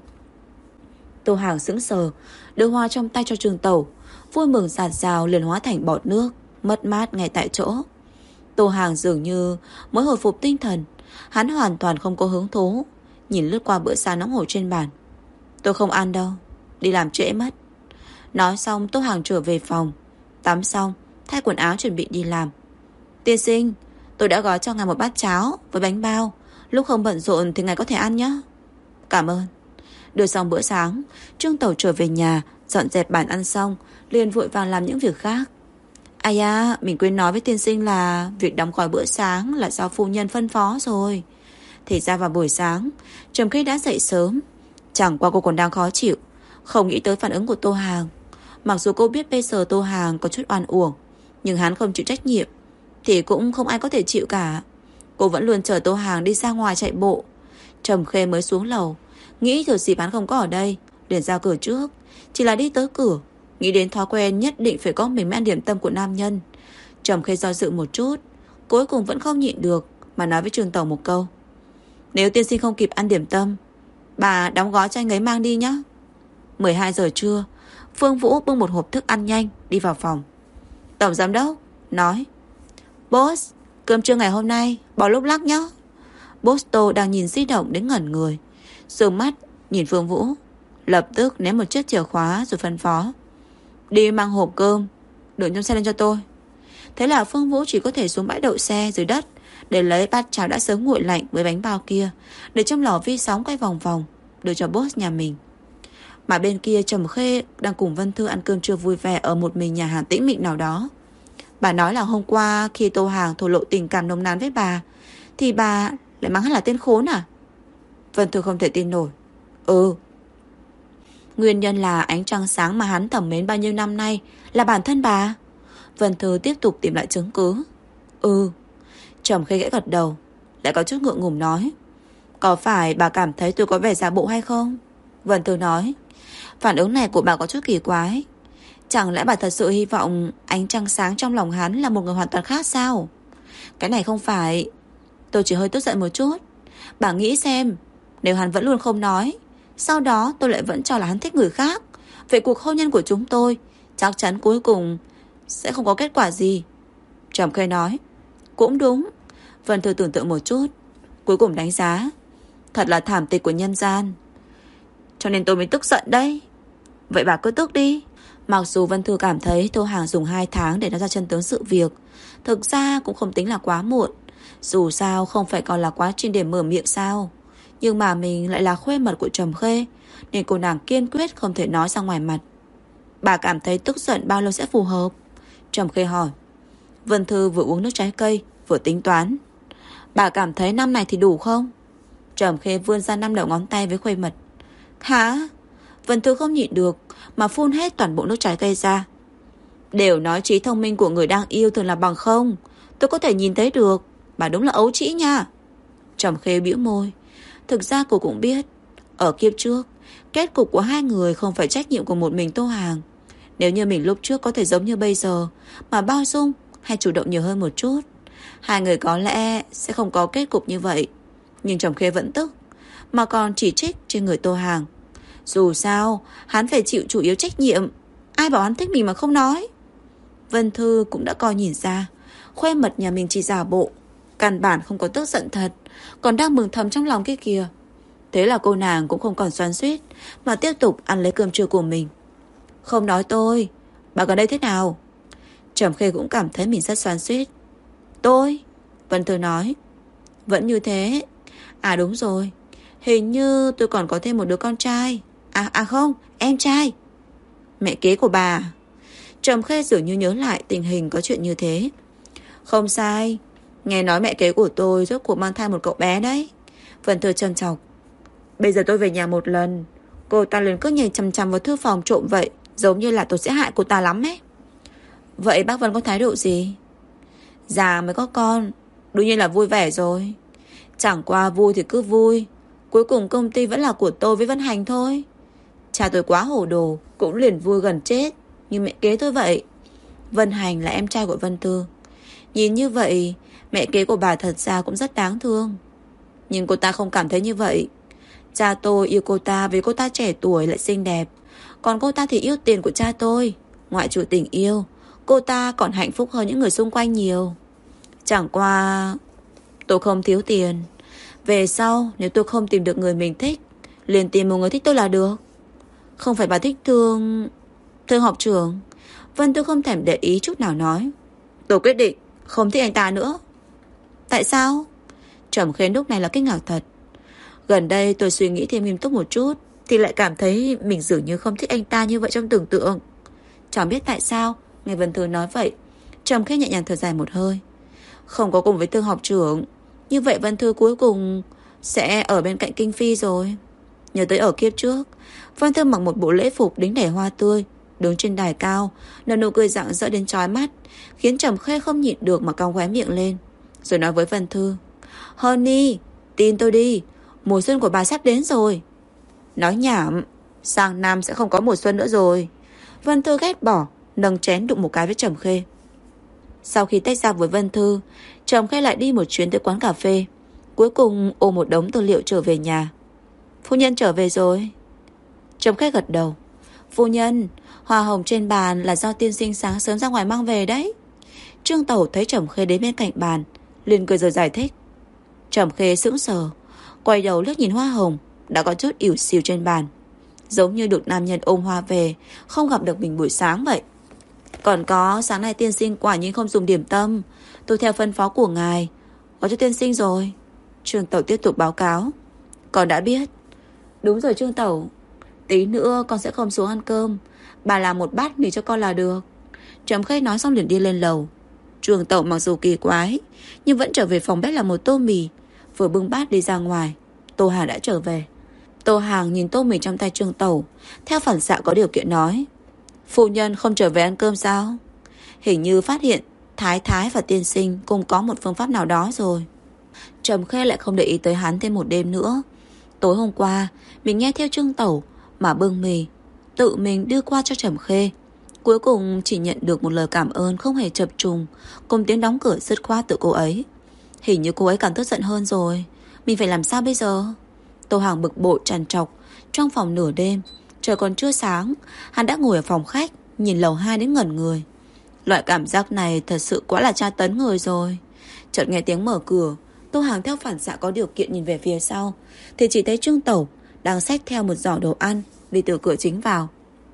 Tô Hàng sững sờ, đưa hoa trong tay cho Trường Tẩu. Vui mừng rạt rào liền hóa thành bọt nước, mất mát ngay tại chỗ. Tô Hàng dường như mới hồi phục tinh thần. Hắn hoàn toàn không có hứng thú. Nhìn lướt qua bữa sáng nóng hổi trên bàn. Tôi không ăn đâu, đi làm trễ mất. Nói xong Tô Hàng trở về phòng, tắm xong thay quần áo chuẩn bị đi làm. Tiên sinh, tôi đã gói cho ngài một bát cháo với bánh bao, lúc không bận rộn thì ngài có thể ăn nhé. Cảm ơn. Đưa xong bữa sáng, Trương Tẩu trở về nhà, dọn dẹp bàn ăn xong liền vội vàng làm những việc khác. Ai à, mình quên nói với tiên sinh là việc đóng gói bữa sáng là do phu nhân phân phó rồi. Thì ra vào buổi sáng Trầm Khê đã dậy sớm. Chẳng qua cô còn đang khó chịu, không nghĩ tới phản ứng của Tô Hàng. Mặc dù cô biết bây giờ Tô Hàng có chút oan uổng, nhưng hắn không chịu trách nhiệm thì cũng không ai có thể chịu cả. Cô vẫn luôn chờ Tô Hàng đi ra ngoài chạy bộ. Trầm Khê mới xuống lầu, nghĩ thừa dịp hắn không có ở đây liền ra cửa trước. Chỉ là đi tới cửa, nghĩ đến thói quen nhất định phải có mình mới ăn điểm tâm của nam nhân. Trầm Khê do dự một chút, cuối cùng vẫn không nhịn được mà nói với Trường Tẩu một câu. Nếu tiên sinh không kịp ăn điểm tâm, bà đóng gói cho anh ấy mang đi nhé. 12 giờ trưa, Phương Vũ bưng một hộp thức ăn nhanh đi vào phòng. Tổng giám đốc nói, Boss, cơm trưa ngày hôm nay bỏ lúc lắc nhé. Boss Tô đang nhìn di động đến ngẩn người, sương mắt nhìn Phương Vũ, lập tức ném một chiếc chìa khóa rồi phân phó, đi mang hộp cơm đựng trong xe lên cho tôi. Thế là Phương Vũ chỉ có thể xuống bãi đậu xe dưới đất để lấy bát cháo đã sớm nguội lạnh với bánh bao kia, để trong lò vi sóng quay vòng vòng đưa cho boss nhà mình. Mà bên kia Trầm Khê đang cùng Vân Thư ăn cơm trưa vui vẻ ở một mình nhà hàng tĩnh mịch nào đó. Bà nói là hôm qua khi Tô Hàng thổ lộ tình cảm nồng nàn với bà thì bà lại mắng hắn là tên khốn à? Vân Thư không thể tin nổi. Nguyên nhân là ánh trăng sáng mà hắn thầm mến bao nhiêu năm nay là bản thân bà. Vân Thư tiếp tục tìm lại chứng cứ. Trầm Khê gãy gật đầu, lại có chút ngượng ngùng nói, có phải bà cảm thấy tôi có vẻ giả bộ hay không? Vân Thư nói, phản ứng này của bà có chút kỳ quái. Chẳng lẽ bà thật sự hy vọng ánh trăng sáng trong lòng hắn là một người hoàn toàn khác sao? Cái này không phải. Tôi chỉ hơi tức giận một chút. Bà nghĩ xem, nếu hắn vẫn luôn không nói, sau đó tôi lại vẫn cho là hắn thích người khác, vậy cuộc hôn nhân của chúng tôi chắc chắn cuối cùng sẽ không có kết quả gì. Trầm Khê nói, cũng đúng. Vân Thư tưởng tượng một chút, cuối cùng đánh giá, thật là thảm kịch của nhân gian. Cho nên tôi mới tức giận đấy. Vậy bà cứ tức đi. Mặc dù Vân Thư cảm thấy Tô Hàng dùng 2 tháng để nói ra chân tướng sự việc, thực ra cũng không tính là quá muộn. Dù sao không phải còn là quá trình để mở miệng sao. Nhưng mà mình lại là khuê mật của Trầm Khê, nên cô nàng kiên quyết không thể nói ra ngoài mặt. Bà cảm thấy tức giận bao lâu sẽ phù hợp? Trầm Khê hỏi. Vân Thư vừa uống nước trái cây vừa tính toán. Bà cảm thấy năm này thì đủ không? Trầm Khê vươn ra 5 đầu ngón tay với khuây mật. Hả? Vân Thư không nhịn được mà phun hết toàn bộ nước trái cây ra. Đều nói trí thông minh của người đang yêu thường là bằng không. Tôi có thể nhìn thấy được. Bà đúng là ấu trĩ nha. Trầm Khê bĩu môi. Thực ra cô cũng biết, ở kiếp trước, kết cục của hai người không phải trách nhiệm của một mình Tô Hàng. Nếu như mình lúc trước có thể giống như bây giờ, mà bao dung hay chủ động nhiều hơn một chút, hai người có lẽ sẽ không có kết cục như vậy. Nhưng Trầm Khê vẫn tức, mà còn chỉ trích trên người Tô Hàng. Dù sao, hắn phải chịu chủ yếu trách nhiệm. Ai bảo hắn thích mình mà không nói. Vân Thư cũng đã coi nhìn ra, khuê mật nhà mình chỉ giả bộ, căn bản không có tức giận thật, còn đang mừng thầm trong lòng kia kìa. Thế là cô nàng cũng không còn xoắn xuýt, mà tiếp tục ăn lấy cơm trưa của mình. Không nói tôi, bà gần đây thế nào? Trầm Khê cũng cảm thấy mình rất xoắn xuýt. Tôi? Vân Thư nói. Vẫn như thế. À đúng rồi, hình như tôi còn có thêm một đứa con trai. À không, em trai. Mẹ kế của bà. Trầm Khê dường như nhớ lại tình hình có chuyện như thế. Không sai, nghe nói mẹ kế của tôi rốt cuộc mang thai một cậu bé đấy. Vân Thư trân trọng. Bây giờ tôi về nhà một lần, cô ta liền cứ nhìn chằm chằm vào thư phòng trộm vậy, giống như là tôi sẽ hại cô ta lắm ấy. Vậy bác Vân có thái độ gì? Già mới có con, đương nhiên là vui vẻ rồi. Chẳng qua vui thì cứ vui, cuối cùng công ty vẫn là của tôi với Vân Hành thôi. Cha tôi quá hồ đồ, cũng liền vui gần chết, như mẹ kế tôi vậy. Vân Hành là em trai của Vân Thư. Nhìn như vậy, mẹ kế của bà thật ra cũng rất đáng thương. Nhưng cô ta không cảm thấy như vậy. Cha tôi yêu cô ta vì cô ta trẻ tuổi lại xinh đẹp, còn cô ta thì yêu tiền của cha tôi. Ngoại trừ tình yêu, cô ta còn hạnh phúc hơn những người xung quanh nhiều. Chẳng qua tôi không thiếu tiền. Về sau nếu tôi không tìm được người mình thích, liền tìm một người thích tôi là được. Không phải bà thích Thương học trưởng? Vân Tư không thèm để ý chút nào nói. Tôi quyết định không thích anh ta nữa. Tại sao? Trầm Khê lúc này là kinh ngạc thật. Gần đây tôi suy nghĩ thêm nghiêm túc một chút, thì lại cảm thấy mình dường như không thích anh ta như vậy trong tưởng tượng. Chẳng biết tại sao, nghe Vân Thư nói vậy, Trầm Khê nhẹ nhàng thở dài một hơi. Không có cùng với Thương học trưởng, như vậy Vân Thư cuối cùng sẽ ở bên cạnh Kinh Phi rồi. Nhớ tới ở kiếp trước, Vân Thư mặc một bộ lễ phục đính đẻ hoa tươi, đứng trên đài cao, nở nụ cười rạng rỡ đến chói mắt, khiến Trầm Khê không nhịn được mà cong khóe miệng lên, rồi nói với Vân Thư. Honey, tin tôi đi, mùa xuân của bà sắp đến rồi. Nói nhảm, sang năm sẽ không có mùa xuân nữa rồi. Vân Thư ghét bỏ, nâng chén đụng một cái với Trầm Khê. Sau khi tách ra với Vân Thư, Trầm Khê lại đi một chuyến tới quán cà phê, cuối cùng ôm một đống tư liệu trở về nhà. Phu nhân trở về rồi. Trầm Khê gật đầu. Phu nhân, hoa hồng trên bàn là do tiên sinh sáng sớm ra ngoài mang về đấy. Trương Tẩu thấy Trầm Khê đến bên cạnh bàn, liền cười rồi giải thích. Trầm Khê sững sờ, quay đầu liếc nhìn hoa hồng đã có chút ỉu xìu trên bàn, giống như được nam nhân ôm hoa về, không gặp được mình buổi sáng vậy. Còn có, sáng nay tiên sinh quả nhiên không dùng điểm tâm, tôi theo phân phó của ngài có cho tiên sinh rồi. Trương Tẩu tiếp tục báo cáo. Con đã biết. Đúng rồi Trương Tẩu, tí nữa con sẽ không xuống ăn cơm, bà làm một bát mì cho con là được. Trầm Khê nói xong liền đi lên lầu. Trương Tẩu mặc dù kỳ quái, nhưng vẫn trở về phòng bếp làm một tô mì, vừa bưng bát đi ra ngoài. Tô Hàng đã trở về. Tô Hàng nhìn tô mì trong tay Trương Tẩu, theo phản xạ có điều kiện nói. Phu nhân không trở về ăn cơm sao? Hình như phát hiện Thái Thái và tiên sinh cùng có một phương pháp nào đó rồi. Trầm Khê lại không để ý tới hắn thêm một đêm nữa. Tối hôm qua mình nghe theo Trương Tẩu mà bưng mì, tự mình đưa qua cho Trầm Khê. Cuối cùng chỉ nhận được một lời cảm ơn không hề chập trùng, cùng tiếng đóng cửa dứt khoát từ cô ấy. Hình như cô ấy càng tức giận hơn rồi. Mình phải làm sao bây giờ? Tô Hàng bực bội trằn trọc. Trong phòng nửa đêm, trời còn chưa sáng, hắn đã ngồi ở phòng khách, nhìn lầu 2 đến ngẩn người. Loại cảm giác này thật sự quá là tra tấn người rồi. Chợt nghe tiếng mở cửa, Tô Hàng theo phản xạ có điều kiện nhìn về phía sau, thì chỉ thấy Trương Tẩu đang xách theo một giỏ đồ ăn đi từ cửa chính vào.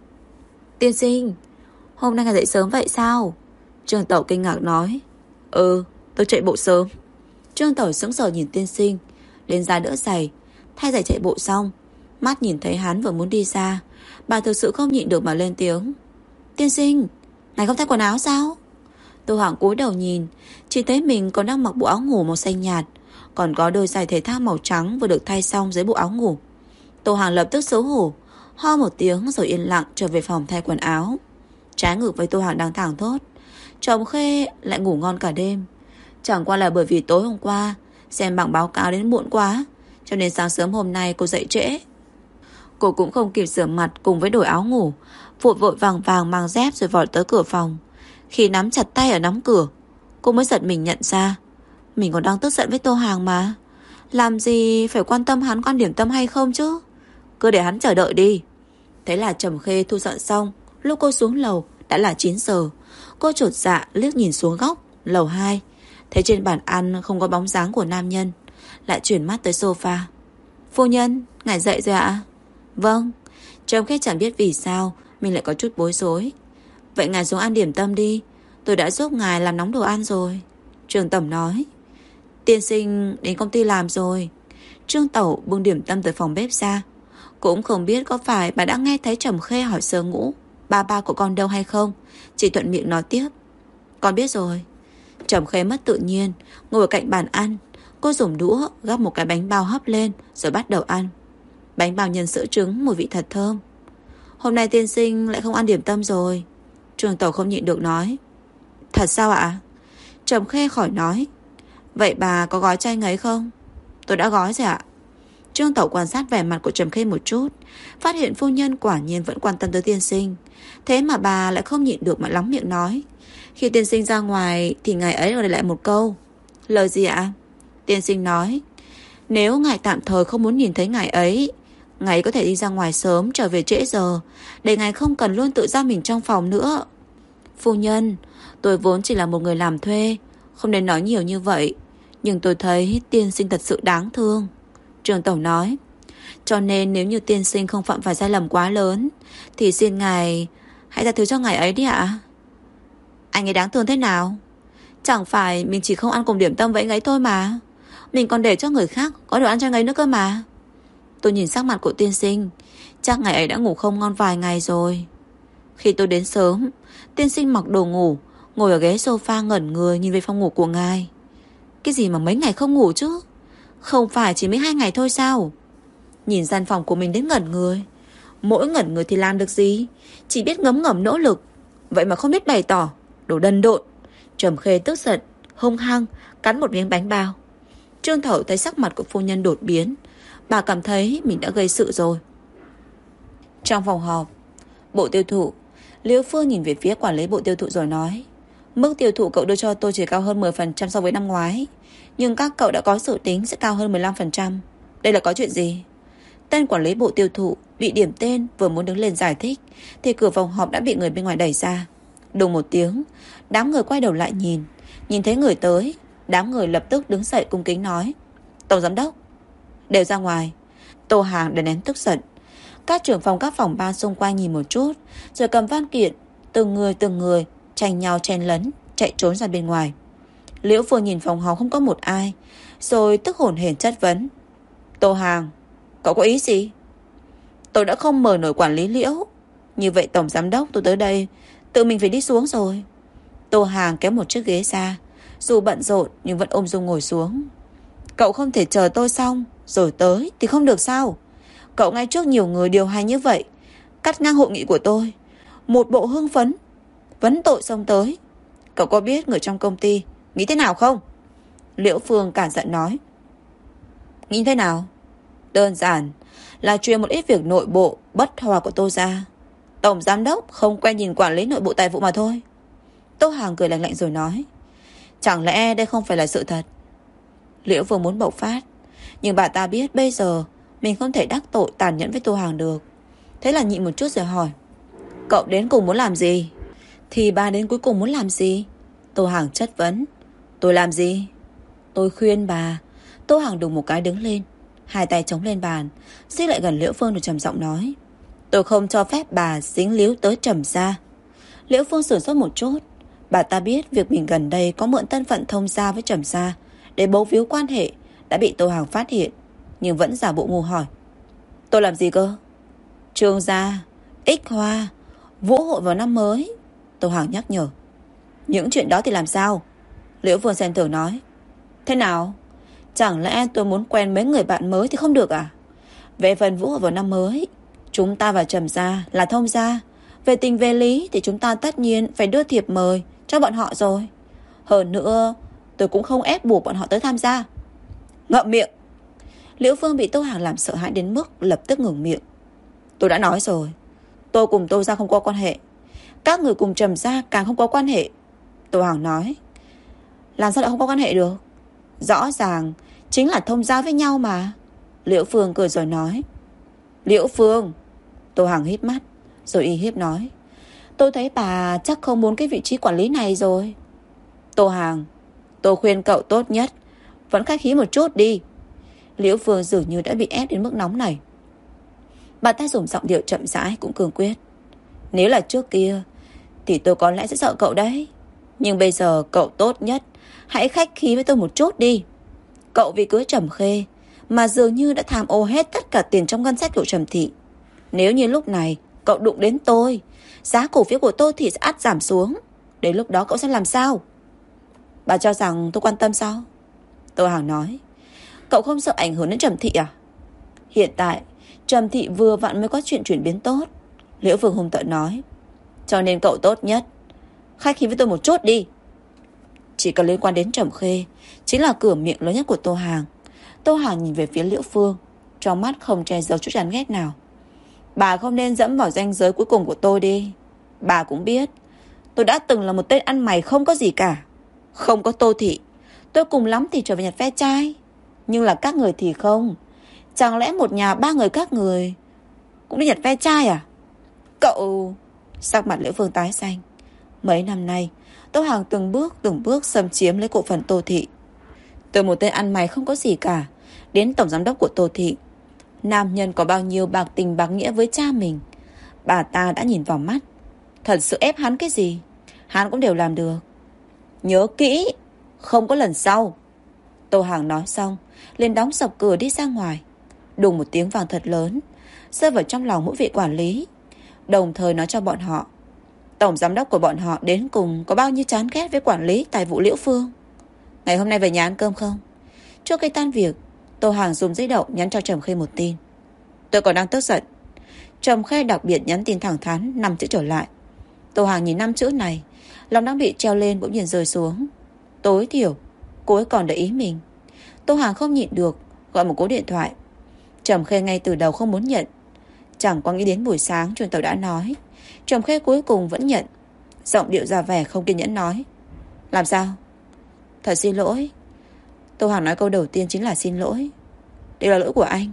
Tiên sinh, hôm nay ngài dậy sớm vậy sao? Trương Tẩu kinh ngạc nói. Tôi chạy bộ sớm. Trương Tẩu sững sờ nhìn tiên sinh, lên ra đỡ giày, thay giày chạy bộ xong, Mắt nhìn thấy hắn vừa muốn đi ra, bà thực sự không nhịn được mà lên tiếng. Tiên sinh, ngài không thay quần áo sao? Tô Hàng cúi đầu nhìn, chỉ thấy mình còn đang mặc bộ áo ngủ màu xanh nhạt, còn có đôi giày thể thao màu trắng vừa được thay xong dưới bộ áo ngủ. Tô Hàng lập tức xấu hổ, ho một tiếng rồi yên lặng trở về phòng thay quần áo. Trái ngược với Tô Hàng đang thảng thốt, chồng Khê lại ngủ ngon cả đêm. Chẳng qua là bởi vì tối hôm qua xem bảng báo cáo đến muộn quá, cho nên sáng sớm hôm nay cô dậy trễ. Cô cũng không kịp rửa mặt cùng với đổi áo ngủ, vội vội vàng vàng mang dép rồi vọt tới cửa phòng. Khi nắm chặt tay ở nắm cửa, cô mới giật mình nhận ra mình còn đang tức giận với Tô Hàng mà. Làm gì phải quan tâm hắn có ăn điểm tâm hay không chứ, cứ để hắn chờ đợi đi. Thế là Trầm Khê thu dọn xong, lúc cô xuống lầu đã là 9 giờ. Cô chột dạ liếc nhìn xuống góc lầu 2, thấy trên bàn ăn không có bóng dáng của nam nhân, lại chuyển mắt tới sofa. Phu nhân, ngài dậy rồi ạ? Vâng. Trầm Khê chẳng biết vì sao mình lại có chút bối rối. Vậy ngài xuống ăn điểm tâm đi, tôi đã giúp ngài làm nóng đồ ăn rồi, Trương Tẩm nói. Tiên sinh đến công ty làm rồi. Trương Tẩu bưng điểm tâm từ phòng bếp ra. Cũng không biết có phải bà đã nghe thấy Trầm Khê hỏi Sơ Ngũ ba của con đâu hay không, chỉ thuận miệng nói tiếp. Con biết rồi. Trầm Khê mất tự nhiên ngồi ở cạnh bàn ăn. Cô dùng đũa gắp một cái bánh bao hấp lên rồi bắt đầu ăn. Bánh bao nhân sữa trứng mùi vị thật thơm. Hôm nay tiên sinh lại không ăn điểm tâm rồi, Trương Tẩu không nhịn được nói. Thật sao ạ? Trầm Khê khỏi nói. Vậy bà có gói cho anh ấy không? Tôi đã gói rồi ạ. Trương Tẩu quan sát vẻ mặt của Trầm Khê một chút, phát hiện phu nhân quả nhiên vẫn quan tâm tới tiên sinh. Thế mà bà lại không nhịn được mà lắm miệng nói. Khi tiên sinh ra ngoài thì ngài ấy gọi lại một câu. Lời gì ạ? Tiên sinh nói, nếu ngài tạm thời không muốn nhìn thấy ngài ấy có thể đi ra ngoài sớm, trở về trễ giờ, để ngài không cần luôn tự giam mình trong phòng nữa. Phu nhân, tôi vốn chỉ là một người làm thuê, không nên nói nhiều như vậy, nhưng tôi thấy tiên sinh thật sự đáng thương, Trương Tẩu nói. Cho nên nếu như tiên sinh không phạm phải sai lầm quá lớn thì xin ngài hãy tha thứ cho ngài ấy đi ạ. Anh ấy đáng thương thế nào? Chẳng phải mình chỉ không ăn cùng điểm tâm với anh ấy thôi mà, mình còn để cho người khác có đồ ăn cho anh ấy nữa cơ mà. Tôi nhìn sắc mặt của tiên sinh, chắc ngày ấy đã ngủ không ngon vài ngày rồi. Khi tôi đến sớm, tiên sinh mặc đồ ngủ, ngồi ở ghế sofa ngẩn người nhìn về phòng ngủ của ngài. Cái gì mà mấy ngày không ngủ chứ? Không phải chỉ mới 2 ngày thôi sao? Nhìn gian phòng của mình đến ngẩn người. Mỗi ngẩn người thì làm được gì, chỉ biết ngấm ngầm nỗ lực, vậy mà không biết bày tỏ. Đồ đần độn. Trầm Khê tức giận, hung hăng cắn một miếng bánh bao. Trương Tẩu thấy sắc mặt của phu nhân đột biến, bà cảm thấy mình đã gây sự rồi. Trong phòng họp, bộ tiêu thụ, Liễu Phương nhìn về phía quản lý bộ tiêu thụ rồi nói, mức tiêu thụ cậu đưa cho tôi chỉ cao hơn 10% so với năm ngoái, nhưng các cậu đã có dự tính sẽ cao hơn 15%. Đây là có chuyện gì? Tên quản lý bộ tiêu thụ bị điểm tên, vừa muốn đứng lên giải thích thì cửa phòng họp đã bị người bên ngoài đẩy ra. Đùng một tiếng, đám người quay đầu lại nhìn thấy người tới, đám người lập tức đứng dậy cung kính nói, Tổng giám đốc, đều ra ngoài. Tô Hàng đè nén tức giận. Các trưởng phòng các phòng ban xung quanh nhìn một chút, rồi cầm văn kiện, từng người tranh nhau chen lấn chạy trốn ra bên ngoài. Liễu Phương nhìn phòng họp không có một ai, rồi tức hổn hển chất vấn, Tô Hàng, cậu có ý gì? Tôi đã không mời nổi quản lý Liễu, như vậy tổng giám đốc tôi tới đây tự mình phải đi xuống rồi. Tô Hàng kéo một chiếc ghế ra, dù bận rộn nhưng vẫn ôm dung ngồi xuống. Cậu không thể chờ tôi xong rồi tới thì không được sao? Cậu ngay trước nhiều người điều hành như vậy, cắt ngang hội nghị của tôi, một bộ hưng phấn vấn tội xong tới. Cậu có biết người trong công ty nghĩ thế nào không? Liễu Phương cản giận nói. Nghĩ thế nào? Đơn giản là truyền một ít việc nội bộ bất hòa của tôi ra. Tổng giám đốc không quen nhìn quản lý nội bộ tài vụ mà thôi. Tô Hàng cười lạnh lạnh rồi nói, chẳng lẽ đây không phải là sự thật? Liễu Phương muốn bộc phát, nhưng bà ta biết bây giờ mình không thể đắc tội tàn nhẫn với Tô Hàng được. Thế là nhịn một chút rồi hỏi, cậu đến cùng muốn làm gì? Thì bà đến cuối cùng muốn làm gì? Tô Hàng chất vấn. Tôi làm gì? Tôi khuyên bà. Tô Hàng đùng một cái đứng lên, hai tay chống lên bàn, xích lại gần Liễu Phương rồi trầm giọng nói, tôi không cho phép bà dính líu tới Trầm gia. Liễu Phương sửng sốt một chút. Bà ta biết việc mình gần đây có mượn thân phận thông gia với Trầm gia để bấu víu quan hệ đã bị Tô Hàng phát hiện, nhưng vẫn giả bộ ngu hỏi, Tôi làm gì cơ? Trương gia, Ích Hoa, vũ hội vào năm mới. Tô Hàng nhắc nhở. Những chuyện đó thì làm sao? Liễu Phương Sen Tưởng nói. Thế nào? Chẳng lẽ tôi muốn quen mấy người bạn mới thì không được à? Về phần vũ hội vào năm mới, chúng ta và Trầm gia là thông gia. Về tình về lý thì chúng ta tất nhiên phải đưa thiệp mời cho bọn họ rồi. Hơn nữa, tôi cũng không ép buộc bọn họ tới tham gia. Ngậm miệng! Liễu Phương bị Tô Hàng làm sợ hãi đến mức lập tức ngừng miệng. Tôi đã nói rồi, tôi cùng Tô gia không có quan hệ. Các người cùng Trầm gia càng không có quan hệ. Tô Hàng nói. Làm sao lại không có quan hệ được? Rõ ràng chính là thông gia với nhau mà. Liễu Phương cười rồi nói. Liễu Phương! Tô Hàng híp mắt rồi y hiếp nói. Tôi thấy bà chắc không muốn cái vị trí quản lý này rồi. Tô Hàng, tôi khuyên cậu tốt nhất vẫn khách khí một chút đi. Liễu Phương dường như đã bị ép đến mức nóng này. Bà ta dùng giọng điệu chậm rãi cũng cương quyết. Nếu là trước kia thì tôi có lẽ sẽ sợ cậu đấy. Nhưng bây giờ cậu tốt nhất hãy khách khí với tôi một chút đi. Cậu vì cưới Trầm Khê mà dường như đã tham ô hết tất cả tiền trong ngân sách của Trầm thị. Nếu như lúc này cậu đụng đến tôi, giá cổ phiếu của tôi thì sẽ ắt giảm xuống. Đến lúc đó cậu sẽ làm sao? Bà cho rằng tôi quan tâm sao? Tô Hàng nói. Cậu không sợ ảnh hưởng đến Trầm thị à? Hiện tại Trầm thị vừa vặn mới có chuyện chuyển biến tốt. Liễu Phương hung tợn nói. Cho nên cậu tốt nhất khách khí với tôi một chút đi. Chỉ cần liên quan đến Trầm Khê chính là cửa miệng lớn nhất của Tô Hàng. Tô Hàng nhìn về phía Liễu Phương, trong mắt không che giấu chút chán ghét nào. Bà không nên dẫm vào ranh giới cuối cùng của tôi đi. Bà cũng biết tôi đã từng là một tên ăn mày không có gì cả. Không có Tô thị, tôi cùng lắm thì trở về nhặt ve chai. Nhưng là các người thì không. Chẳng lẽ một nhà ba người các người cũng đi nhặt ve chai à? Cậu... Sắc mặt Liễu Phương tái xanh. Mấy năm nay Tô Hàng từng bước xâm chiếm lấy cổ phần Tô thị. Từ một tên ăn mày không có gì cả đến tổng giám đốc của Tô thị, nam nhân có bao nhiêu bạc tình bạc nghĩa với cha mình, bà ta đã nhìn vào mắt. Thật sự ép hắn cái gì hắn cũng đều làm được. Nhớ kỹ, không có lần sau. Tô Hàng nói xong liền đóng sập cửa đi ra ngoài. Đùng một tiếng vang thật lớn rơi vào trong lòng mỗi vị quản lý, đồng thời nói cho bọn họ tổng giám đốc của bọn họ đến cùng có bao nhiêu chán ghét với quản lý tài vụ Liễu Phương. Ngày hôm nay về nhà ăn cơm không? Trước khi tan việc, Tô Hàng dùng giấy đậu nhắn cho Trầm Khê một tin. Tôi còn đang tức giận. Trầm Khê đặc biệt nhắn tin thẳng thắn 5 chữ trở lại. Tô Hàng nhìn 5 chữ này, lòng đang bị treo lên bỗng nhiên rơi xuống. Tối thiểu cô ấy còn để ý mình. Tô Hàng không nhịn được gọi một cú điện thoại. Trầm Khê ngay từ đầu không muốn nhận. Chẳng qua nghĩ đến buổi sáng Truyền Tàu đã nói. Trầm Khê cuối cùng vẫn nhận. Giọng điệu ra vẻ không kiên nhẫn nói. Làm sao? Thật xin lỗi. Tô Hàng nói câu đầu tiên chính là xin lỗi. Đây là lỗi của anh.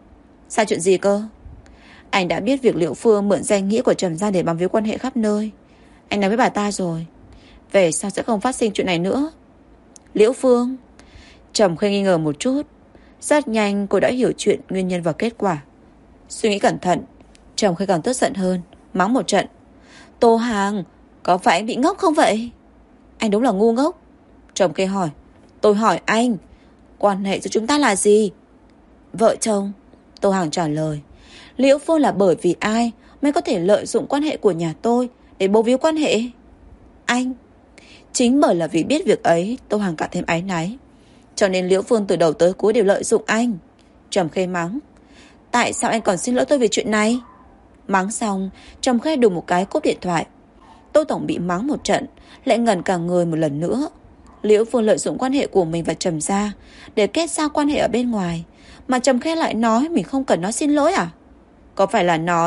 Sao chuyện gì cơ? Anh đã biết việc Liễu Phương mượn danh nghĩa của Trầm gia để bám víu quan hệ khắp nơi. Anh nói với bà ta rồi. Về sau sẽ không phát sinh chuyện này nữa. Liễu Phương? Trầm Khê nghi ngờ một chút. Rất nhanh cô đã hiểu chuyện, nguyên nhân và kết quả. Suy nghĩ cẩn thận, Trầm Khê càng tức giận hơn, mắng một trận. Tô Hàng, có phải anh bị ngốc không vậy? Anh đúng là ngu ngốc. Trầm Khê hỏi. Tôi hỏi anh, quan hệ giữa chúng ta là gì? Vợ chồng. Tô Hàng trả lời. Liễu Phương là bởi vì ai mới có thể lợi dụng quan hệ của nhà tôi để bấu víu quan hệ? Anh. Chính bởi là vì biết việc ấy, Tô Hàng cảm thêm áy náy. Cho nên Liễu Phương từ đầu tới cuối đều lợi dụng anh. Trầm Khê mắng. Tại sao anh còn xin lỗi tôi về chuyện này? Mắng xong, Trầm Khê đùng một cái cúp điện thoại. Tô Tổng bị mắng một trận, lại ngẩn cả người một lần nữa. Liễu Phương lợi dụng quan hệ của mình và Trầm gia để kết giao quan hệ ở bên ngoài, mà Trầm Khê lại nói mình không cần nói xin lỗi à? Có phải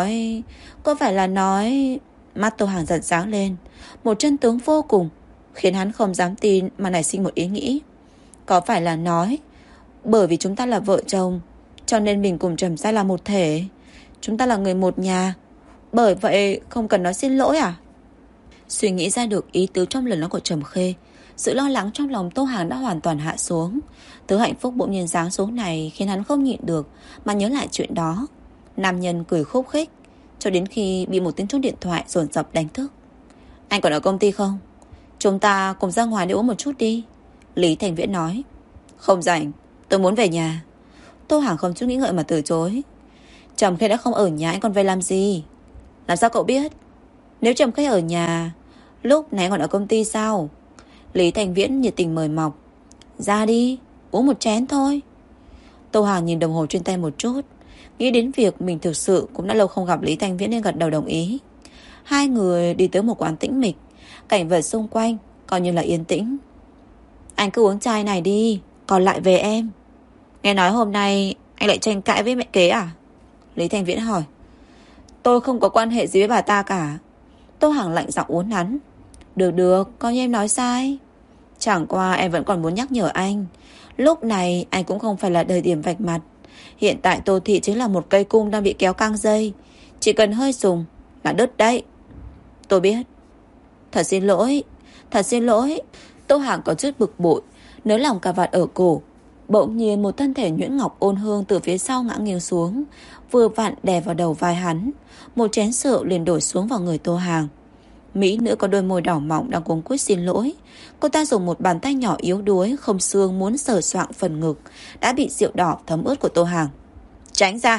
là nói... Mắt Tô Hàng giật sáng lên, một chân tướng vô cùng, khiến hắn không dám tin mà nảy sinh một ý nghĩ. Có phải là nói bởi vì chúng ta là vợ chồng, cho nên mình cùng Trầm gia là một thể, chúng ta là người một nhà, bởi vậy không cần nói xin lỗi à? Suy nghĩ ra được ý tứ trong lời nói của Trầm Khê, sự lo lắng trong lòng Tô Hàng đã hoàn toàn hạ xuống. Thứ hạnh phúc bỗng nhiên giáng xuống này khiến hắn không nhịn được mà nhớ lại chuyện đó. Nam nhân cười khúc khích cho đến khi bị một tiếng chuông điện thoại dồn dập đánh thức. Anh còn ở công ty không? Chúng ta cùng ra ngoài để uống một chút đi. Lý Thành Viễn nói. Không rảnh, tôi muốn về nhà. Tô Hàng không chút nghĩ ngợi mà từ chối. Trầm Khê đã không ở nhà, anh còn về làm gì? Làm sao cậu biết? Nếu Trầm Khê ở nhà, lúc này còn ở công ty sao? Lý Thành Viễn nhiệt tình mời mọc. Ra đi, uống một chén thôi. Tô Hàng nhìn đồng hồ trên tay một chút, nghĩ đến việc mình thực sự cũng đã lâu không gặp Lý Thành Viễn nên gật đầu đồng ý. Hai người đi tới một quán tĩnh mịch, cảnh vật xung quanh coi như là yên tĩnh. Anh cứ uống chai này đi, còn lại về em. Nghe nói hôm nay anh lại tranh cãi với mẹ kế à? Lý Thành Viễn hỏi. Tôi không có quan hệ gì với bà ta cả. Tô Hàng lạnh giọng uốn nắn. Được được, coi như em nói sai. Chẳng qua em vẫn còn muốn nhắc nhở anh, lúc này anh cũng không phải là thời điểm vạch mặt. Hiện tại Tô Thị chính là một cây cung đang bị kéo căng dây, chỉ cần hơi dùng là đứt đấy. Tôi biết. Thật xin lỗi. Thật xin lỗi. Tô Hàng có chút bực bội, nới lòng cà vạt ở cổ. Bỗng nhiên một thân thể nhuyễn ngọc ôn hương từ phía sau ngã nghiêng xuống, vừa vặn đè vào đầu vai hắn. Một chén rượu liền đổ xuống vào người Tô Hàng. Mỹ nữ có đôi môi đỏ mọng đang cuống quýt xin lỗi. Cô ta dùng một bàn tay nhỏ yếu đuối không xương muốn sờ soạng phần ngực đã bị rượu đỏ thấm ướt của Tô Hàng. Tránh ra.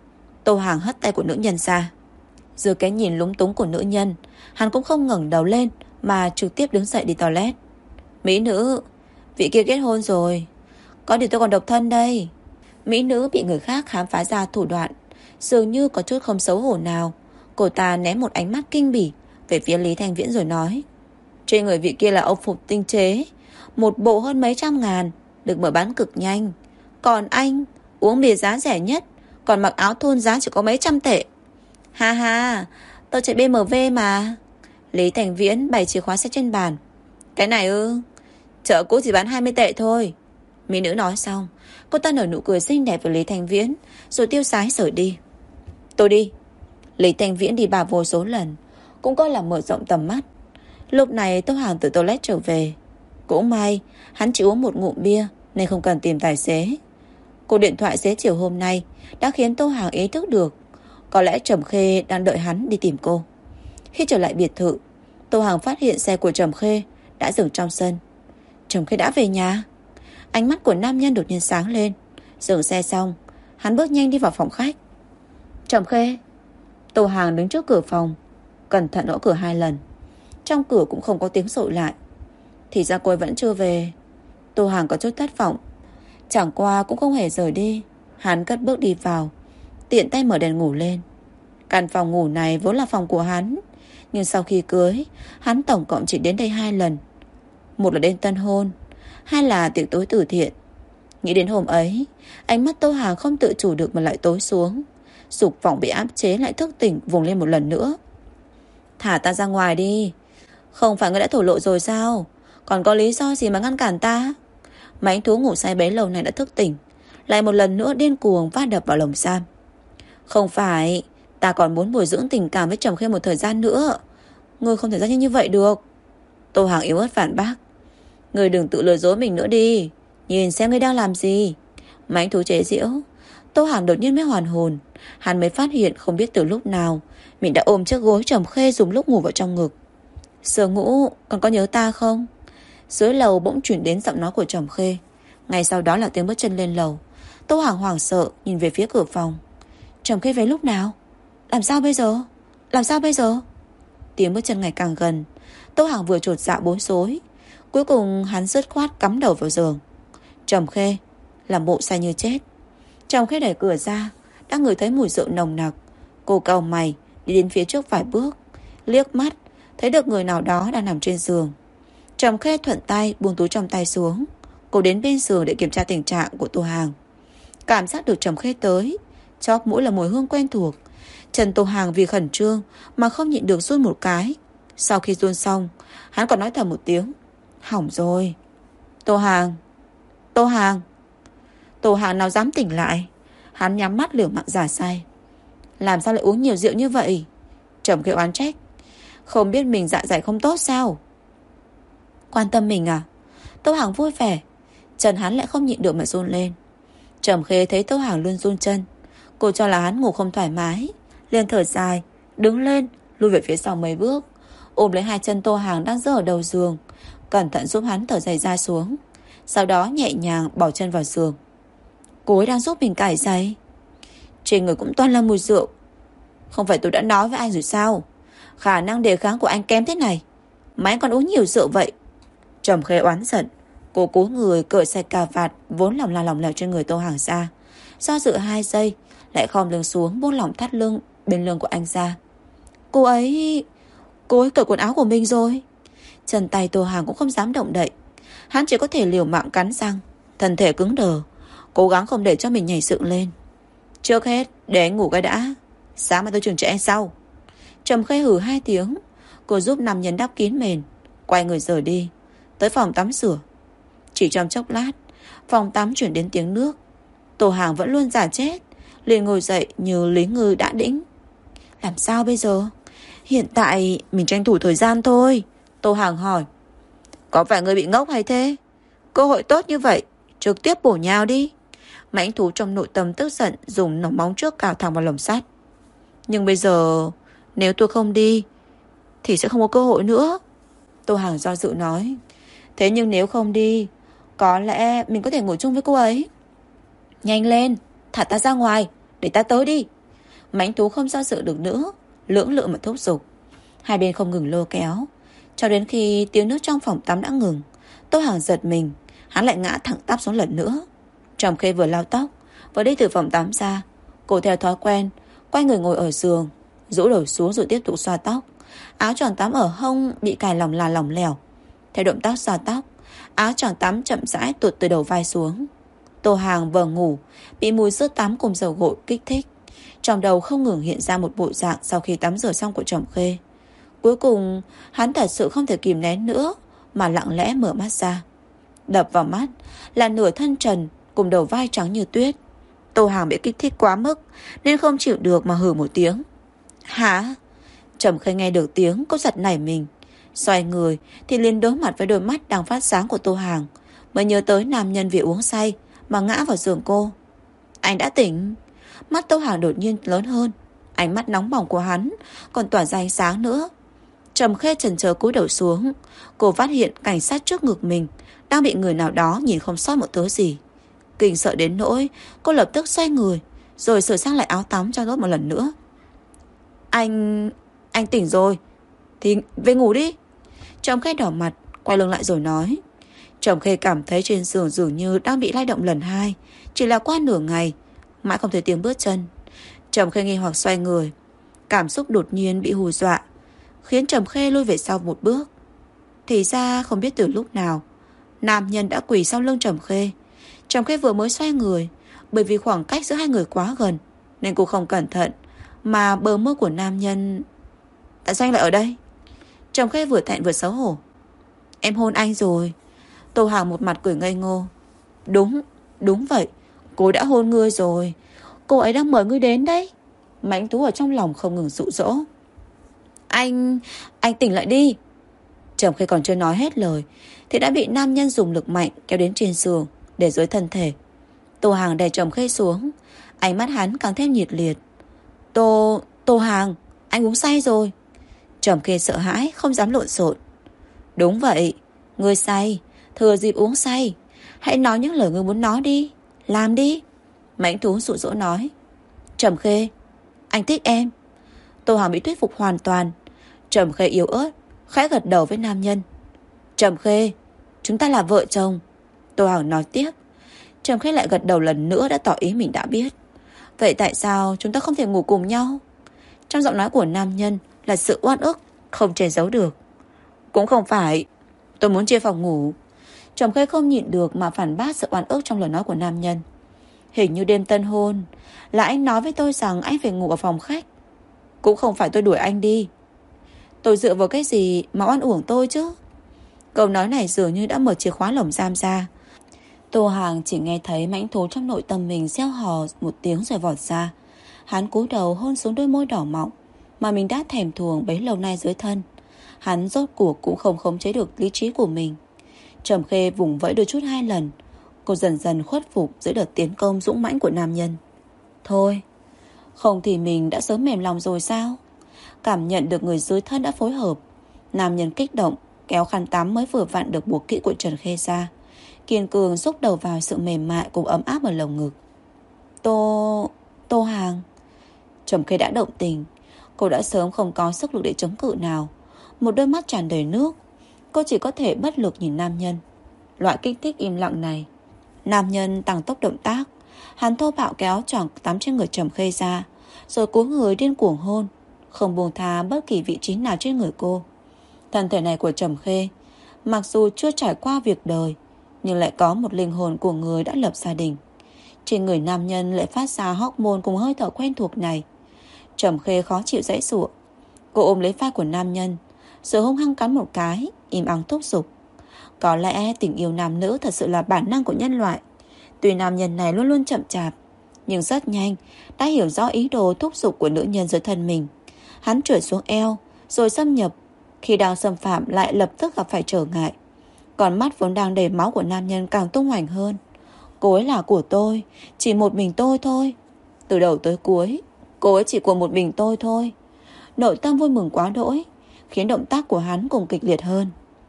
Tô Hàng hất tay của nữ nhân ra. Giữa cái nhìn lúng túng của nữ nhân, hắn cũng không ngẩng đầu lên mà trực tiếp đứng dậy đi toilet. Mỹ nữ, vị kia kết hôn rồi. Có điều tôi còn độc thân đây. Mỹ nữ bị người khác khám phá ra thủ đoạn, dường như có chút không xấu hổ nào. Cô ta ném một ánh mắt kinh bỉ về phía Lý Thành Viễn rồi nói. Trên người vị kia là âu phục tinh chế, một bộ hơn mấy trăm ngàn, được mở bán cực nhanh. Còn anh uống bia giá rẻ nhất, còn mặc áo thun giá chỉ có mấy trăm tệ. Ha ha, tôi chạy BMW mà. Lý Thành Viễn bày chìa khóa xe trên bàn. Cái này ư? Chợ cũ chỉ bán 20 tệ thôi. Mỹ nữ nói xong, cô ta nở nụ cười xinh đẹp với Lý Thành Viễn, rồi tiêu sái rời đi. Tôi đi. Lý Thành Viễn đi bà vô số lần, cũng coi là mở rộng tầm mắt. Lúc này Tô Hàng từ toilet trở về. Cũng may hắn chỉ uống một ngụm bia nên không cần tìm tài xế. Cuộc điện thoại xế chiều hôm nay đã khiến Tô Hàng ý thức được có lẽ Trầm Khê đang đợi hắn đi tìm cô. Khi trở lại biệt thự, Tô Hàng phát hiện xe của Trầm Khê đã dừng trong sân. Trầm Khê đã về nhà. Ánh mắt của nam nhân đột nhiên sáng lên. Dừng xe xong, hắn bước nhanh đi vào phòng khách. Trầm Khê. Tô Hàng đứng trước cửa phòng, cẩn thận gõ cửa 2 lần. Trong cửa cũng không có tiếng sội lại. Thì ra cô ấy vẫn chưa về. Tô Hàng có chút thất vọng. Chẳng qua cũng không hề rời đi. Hắn cất bước đi vào, tiện tay mở đèn ngủ lên. Căn phòng ngủ này vốn là phòng của hắn, nhưng sau khi cưới, hắn tổng cộng chỉ đến đây 2 lần. Một là đêm tân hôn, 2 là tiệc tối từ thiện. Nghĩ đến hôm ấy, ánh mắt Tô Hàng không tự chủ được mà lại tối xuống. Dục vọng bị áp chế lại thức tỉnh vùng lên một lần nữa. Thả ta ra ngoài đi. Không phải ngươi đã thổ lộ rồi sao? Còn có lý do gì mà ngăn cản ta? Mãnh thú ngủ say bấy lâu này đã thức tỉnh, lại một lần nữa điên cuồng va đập vào lồng giam. Không phải, ta còn muốn bồi dưỡng tình cảm với Trầm Khê một thời gian nữa. Ngươi không thể ra như vậy được. Tô Hàng yếu ớt phản bác. Ngươi đừng tự lừa dối mình nữa đi. Nhìn xem ngươi đang làm gì. Mãnh thú chế giễu. Tô Hàng đột nhiên mới hoàn hồn. Hắn mới phát hiện không biết từ lúc nào mình đã ôm chiếc gối Trầm Khê dùng lúc ngủ vào trong ngực. Sơ Ngũ, còn có nhớ ta không? Dưới lầu bỗng chuyển đến giọng nói của Trầm Khê. Ngay sau đó là tiếng bước chân lên lầu. Tô Hàng hoảng sợ nhìn về phía cửa phòng. Trầm Khê về lúc nào? Làm sao bây giờ? Làm sao bây giờ? Tiếng bước chân ngày càng gần. Tô Hàng vừa chột dạ bối rối. Cuối cùng hắn dứt khoát cắm đầu vào giường. Trầm Khê làm bộ say như chết. Trầm Khê đẩy cửa ra, đã ngửi thấy mùi rượu nồng nặc. Cô cau mày đi đến phía trước vài bước, liếc mắt thấy được người nào đó đang nằm trên giường. Trầm Khê thuận tay buông túi trong tay xuống. Cô đến bên giường để kiểm tra tình trạng của Tô Hàng. Cảm giác được Trầm Khê tới, chóp mũi là mùi hương quen thuộc. Trần Tô Hàng vì khẩn trương mà không nhịn được run một cái. Sau khi run xong, hắn còn nói thầm một tiếng. Hỏng rồi. Tô Hàng. Tô Hàng. Tô Hàng nào dám tỉnh lại. Hắn nhắm mắt liều mạng giả say. Làm sao lại uống nhiều rượu như vậy? Trầm Khê oán trách. Không biết mình dạ dày không tốt sao? Quan tâm mình à? Tô Hàng vui vẻ. Chân hắn lại không nhịn được mà run lên. Trầm Khê thấy Tô Hàng luôn run chân. Cô cho là hắn ngủ không thoải mái, liền thở dài, đứng lên, lùi về phía sau mấy bước, ôm lấy 2 chân Tô Hàng đang giơ ở đầu giường, cẩn thận giúp hắn thở giày ra xuống. Sau đó nhẹ nhàng bỏ chân vào giường. Cô ấy đang giúp mình cải giày. Trên người cũng toàn là mùi rượu. Không phải tôi đã nói với anh rồi sao? Khả năng đề kháng của anh kém thế này mà anh còn uống nhiều rượu vậy. Trầm Khê oán giận. Cô cúi người cởi sạch cà vạt vốn lòng là lòng lèo trên người Tô Hàng ra. Do dự 2 giây, lại khom lưng xuống buông lỏng thắt lưng bên lưng của anh ra. Cô ấy cởi quần áo của mình rồi. Chân tay Tô Hàng cũng không dám động đậy. Hắn chỉ có thể liều mạng cắn răng, thân thể cứng đờ, cố gắng không để cho mình nhảy dựng lên. Trước hết để anh ngủ cái đã, sáng mai tôi trừng trị anh sau. Trầm Khê hử 2 tiếng. Cô giúp nam nhân đắp kín mền, quay người rời đi, tới phòng tắm rửa. Chỉ trong chốc lát, phòng tắm chuyển đến tiếng nước. Tô Hàng vẫn luôn giả chết, liền ngồi dậy như Lý Ngư đã đĩnh. Làm sao bây giờ? Hiện tại mình tranh thủ thời gian thôi. Tô Hàng hỏi. Có phải người bị ngốc hay thế? Cơ hội tốt như vậy, trực tiếp bổ nhào đi. Mãnh thú trong nội tâm tức giận, dùng nòng móng trước cào thẳng vào lồng sắt. Nhưng bây giờ nếu tôi không đi thì sẽ không có cơ hội nữa. Tô Hàng do dự nói. Thế nhưng nếu không đi, có lẽ mình có thể ngủ chung với cô ấy. Nhanh lên, thả ta ra ngoài, để ta tới đi. Mãnh thú không do dự được nữa, lưỡng lự mà thúc giục. Hai bên không ngừng lôi kéo, cho đến khi tiếng nước trong phòng tắm đã ngừng. Tô Hàng giật mình, hắn lại ngã thẳng tắp xuống lần nữa. Trầm Khê vừa lau tóc, vừa đi từ phòng tắm ra. Cô theo thói quen quay người ngồi ở giường, rũ đầu xuống rồi tiếp tục xoa tóc. Áo choàng tắm ở hông bị cài lỏng lẻo. Theo động tác xoa tóc, áo choàng tắm chậm rãi tuột từ đầu vai xuống. Tô Hàng vừa ngủ, bị mùi sữa tắm cùng dầu gội kích thích. Trong đầu không ngừng hiện ra một bộ dạng sau khi tắm rửa xong của Trầm Khê. Cuối cùng hắn thật sự không thể kìm nén nữa, mà lặng lẽ mở mắt ra. Đập vào mắt là nửa thân trần cùng đầu vai trắng như tuyết. Tô Hàng bị kích thích quá mức nên không chịu được mà hừ một tiếng. Hả? Trầm Khê nghe được tiếng có giật nảy mình. Xoay người thì liền đối mặt với đôi mắt đang phát sáng của Tô Hàng, mới nhớ tới nam nhân vì uống say mà ngã vào giường cô. Anh đã tỉnh. Mắt Tô Hàng đột nhiên lớn hơn, ánh mắt nóng bỏng của hắn còn tỏa ra ánh sáng nữa. Trầm Khê chần chờ cúi đầu xuống. Cô phát hiện cảnh sát trước ngực mình đang bị người nào đó nhìn không sót một thứ gì. Kinh sợ đến nỗi cô lập tức xoay người, rồi sửa sang lại áo tắm cho tốt một lần nữa. Anh tỉnh rồi thì về ngủ đi. Trầm Khê đỏ mặt, quay lưng lại rồi nói. Trầm Khê cảm thấy trên giường dường như đang bị lay động lần 2. Chỉ là qua nửa ngày, mãi không thấy tiếng bước chân. Trầm Khê nghi hoặc xoay người. Cảm xúc đột nhiên bị hù dọa, khiến Trầm Khê lùi về sau một bước. Thì ra không biết từ lúc nào, nam nhân đã quỳ sau lưng Trầm Khê. Trầm Khê vừa mới xoay người, bởi vì khoảng cách giữa hai người quá gần nên cô không cẩn thận mà bờ môi của nam nhân. Tại sao anh lại ở đây? Trầm Khê vừa thẹn vừa xấu hổ. Em hôn anh rồi. Tô Hàng một mặt cười ngây ngô. Đúng vậy, cô đã hôn ngươi rồi. Cô ấy đang mời ngươi đến đấy. Mãnh thú ở trong lòng không ngừng dụ dỗ. Anh tỉnh lại đi. Trầm Khê còn chưa nói hết lời thì đã bị nam nhân dùng lực mạnh kéo đến trên giường để dưới thân thể. Tô Hàng đè Trầm Khê xuống, ánh mắt hắn càng thêm nhiệt liệt. Tô Hàng, anh uống say rồi. Trầm Khê sợ hãi không dám lộn xộn. Đúng vậy, ngươi say, thừa dịp uống say. Hãy nói những lời ngươi muốn nói đi, làm đi. Mãnh thú dụ dỗ nói. Trầm Khê, anh thích em. Tô Hàng bị thuyết phục hoàn toàn. Trầm Khê yếu ớt khẽ gật đầu với nam nhân. Trầm Khê, chúng ta là vợ chồng. Tô Hàng nói tiếp. Trầm Khê lại gật đầu lần nữa, đã tỏ ý mình đã biết. Vậy tại sao chúng ta không thể ngủ cùng nhau? Trong giọng nói của nam nhân là sự oan ức không che giấu được. Cũng không phải, tôi muốn chia phòng ngủ. Trầm Khê không nhịn được mà phản bác sự oan ức trong lời nói của nam nhân. Hình như đêm tân hôn là anh nói với tôi rằng anh phải ngủ ở phòng khách. Cũng không phải tôi đuổi anh đi. Tôi dựa vào cái gì mà oan uổng tôi chứ? Câu nói này dường như đã mở chìa khóa lồng giam ra. Tô Hàng chỉ nghe thấy mãnh thú trong nội tâm mình reo hò một tiếng rồi vọt ra. Hắn cúi đầu hôn xuống đôi môi đỏ mọng mà mình đã thèm thuồng bấy lâu nay dưới thân. Hắn rốt cuộc cũng không khống chế được lý trí của mình. Trầm Khê vùng vẫy đôi chút 2 lần. Cô dần dần khuất phục dưới đợt tiến công dũng mãnh của nam nhân. Thôi, không thì mình đã sớm mềm lòng rồi sao? Cảm nhận được người dưới thân đã phối hợp, nam nhân kích động kéo khăn tắm mới vừa vặn được buộc kỹ của Trần Khê ra, kiên cường xúc đầu vào sự mềm mại cùng ấm áp ở lồng ngực. Tô Hàng. Trầm Khê đã động tình. Cô đã sớm không có sức lực để chống cự nào. Một đôi mắt tràn đầy nước. Cô chỉ có thể bất lực nhìn nam nhân. Loại kích thích im lặng này. Nam nhân tăng tốc động tác. Hắn thô bạo kéo choàng tắm trên người Trầm Khê ra, rồi cúi người điên cuồng hôn, không buông tha bất kỳ vị trí nào trên người cô. Thân thể này của Trầm Khê, mặc dù chưa trải qua việc đời, nhưng lại có một linh hồn của người đã lập gia đình. Trên người nam nhân lại phát ra hormone cùng hơi thở quen thuộc này. Trầm Khê khó chịu giãy giụa. Cô ôm lấy vai của nam nhân, rồi hung hăng cắn một cái, im ắng thúc giục. Có lẽ tình yêu nam nữ thật sự là bản năng của nhân loại. Tuy nam nhân này luôn luôn chậm chạp, nhưng rất nhanh đã hiểu rõ ý đồ thúc giục của nữ nhân dưới thân mình. Hắn trượt xuống eo, rồi xâm nhập. Khi đang xâm phạm lại lập tức gặp phải trở ngại. Còn mắt vốn đang đầy máu của nam nhân càng tung hoành hơn. Cô ấy là của tôi, chỉ một mình tôi thôi. Từ đầu tới cuối, cô ấy chỉ của một mình tôi thôi. Nội tâm vui mừng quá đỗi, khiến động tác của hắn cùng kịch liệt hơn.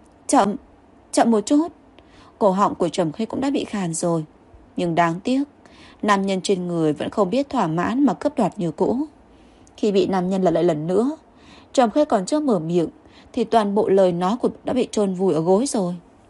Chậm một chút. Cổ họng của Trầm Khê cũng đã bị khàn rồi. Nhưng đáng tiếc, nam nhân trên người vẫn không biết thỏa mãn mà cướp đoạt như cũ. Khi bị nam nhân lật lại lần nữa, Trầm Khê còn chưa mở miệng thì toàn bộ lời nói của đã bị chôn vùi ở gối rồi.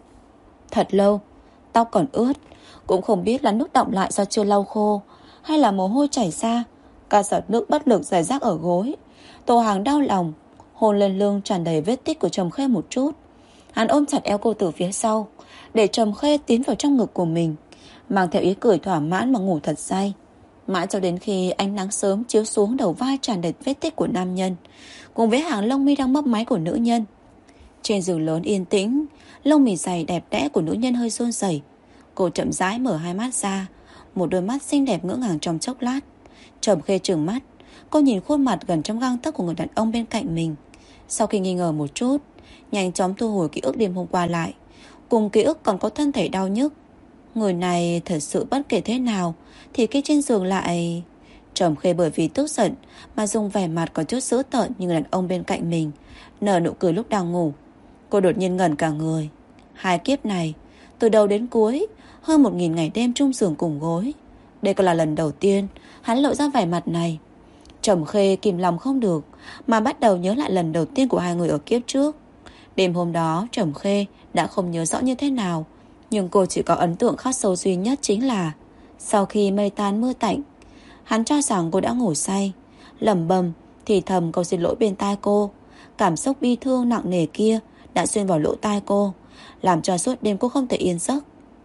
Thật lâu, tóc còn ướt, cũng không biết là nước đọng lại do chưa lau khô hay là mồ hôi chảy ra. Cả giọt nước bất lực rải rác ở gối. Tô Hàng đau lòng, hôn lên lưng tràn đầy vết tích của Trầm Khê một chút. Hắn ôm chặt eo cô từ phía sau, để Trầm Khê tiến vào trong ngực của mình, mang theo ý cười thỏa mãn mà ngủ thật say. Mãi cho đến khi ánh nắng sớm chiếu xuống đầu vai tràn đầy vết tích của nam nhân, cùng với hàng lông mi đang mấp máy của nữ nhân. Trên giường lớn yên tĩnh, lông mi dày đẹp đẽ của nữ nhân hơi run rẩy. Cô chậm rãi mở hai mắt ra, một đôi mắt xinh đẹp ngỡ ngàng trong chốc lát. Trầm Khê trừng mắt, cô nhìn khuôn mặt gần trong gang tấc của người đàn ông bên cạnh mình. Sau khi nghi ngờ một chút, nhanh chóng thu hồi ký ức đêm hôm qua lại, cùng ký ức còn có thân thể đau nhức. Người này thật sự bất kể thế nào thì cái trên giường lại... Trầm Khê bởi vì tức giận mà dùng vẻ mặt có chút dữ tợn như người đàn ông bên cạnh mình, nở nụ cười lúc đang ngủ. Cô đột nhiên ngẩn cả người. Hai kiếp này, từ đầu đến cuối, hơn 1000 ngày đêm chung giường cùng gối, đây còn là lần đầu tiên hắn lộ ra vẻ mặt này. Trầm Khê kìm lòng không được mà bắt đầu nhớ lại lần đầu tiên của hai người ở kiếp trước. Đêm hôm đó Trầm Khê đã không nhớ rõ như thế nào, nhưng cô chỉ có ấn tượng khắc sâu duy nhất chính là sau khi mây tan mưa tạnh, hắn cho rằng cô đã ngủ say, lẩm bẩm thì thầm câu xin lỗi bên tai cô. Cảm xúc bi thương nặng nề kia đã xuyên vào lỗ tai cô, làm cho suốt đêm cô không thể yên giấc.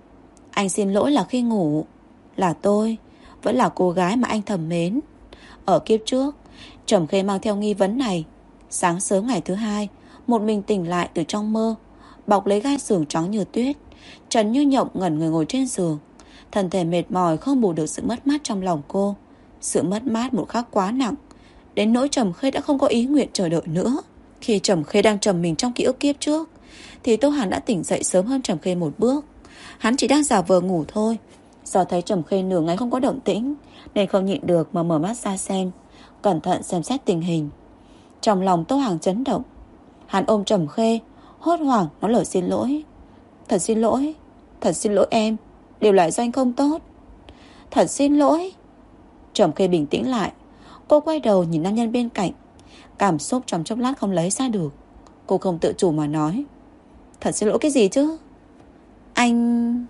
Anh xin lỗi là khi ngủ, là tôi, vẫn là cô gái mà anh thầm mến. Ở kiếp trước, Trầm Khê mang theo nghi vấn này. Sáng sớm ngày thứ hai, một mình tỉnh lại từ trong mơ, bọc lấy gai giường trắng như tuyết, trần như nhộng ngẩn người ngồi trên giường. Thân thể mệt mỏi không bù được sự mất mát trong lòng cô. Sự mất mát một khắc quá nặng, đến nỗi Trầm Khê đã không có ý nguyện chờ đợi nữa. Khi Trầm Khê đang trầm mình trong ký ức kiếp trước, thì Tô Hàn đã tỉnh dậy sớm hơn Trầm Khê một bước. Hắn chỉ đang giả vờ ngủ thôi. Do thấy Trầm Khê nửa ngày không có động tĩnh, nên không nhịn được mà mở mắt ra xem, cẩn thận xem xét tình hình. Trong lòng Tô Hàn chấn động. Hắn ôm Trầm Khê, hốt hoảng nói lời xin lỗi. Thật xin lỗi em, đều là do anh không tốt. Thật xin lỗi. Trầm Khê bình tĩnh lại. Cô quay đầu nhìn nam nhân bên cạnh, cảm xúc trong chốc lát không lấy ra được. Cô không tự chủ mà nói, thật xin lỗi cái gì chứ? Anh...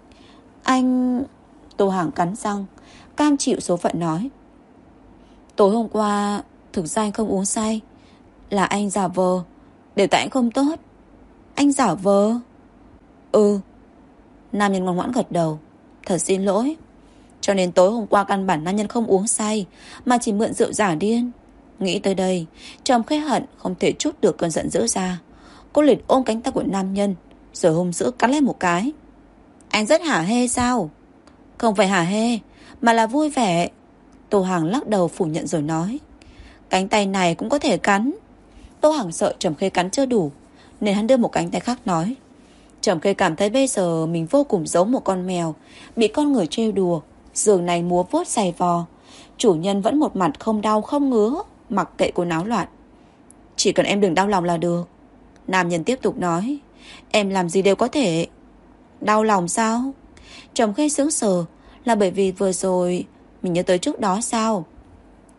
Tô Hàng cắn răng, cam chịu số phận nói, tối hôm qua thực ra anh không uống say, là anh giả vờ, đều tại anh không tốt. Anh giả vờ? Ừ. Nam nhân ngoan ngoãn gật đầu. Thật xin lỗi. Cho nên tối hôm qua căn bản nam nhân không uống say, mà chỉ mượn rượu giả điên. Nghĩ tới đây, Trầm Khê hận không thể trút được cơn giận dữ ra. Cô liền ôm cánh tay của nam nhân, rồi hung dữ cắn lên một cái. Anh rất hả hê sao? Không phải hả hê, mà là vui vẻ. Tô Hằng lắc đầu phủ nhận rồi nói, cánh tay này cũng có thể cắn. Tô Hằng sợ Trầm Khê cắn chưa đủ, nên hắn đưa một cánh tay khác nói. Trầm Khê cảm thấy bây giờ mình vô cùng giống một con mèo bị con người trêu đùa, giường này múa vuốt giày vò. Chủ nhân vẫn một mặt không đau không ngứa, mặc kệ cô náo loạn. Chỉ cần em đừng đau lòng là được. Nam nhân tiếp tục nói, em làm gì đều có thể. Đau lòng sao? Trầm Khê sững sờ, là bởi vì vừa rồi mình nhớ tới trước đó sao?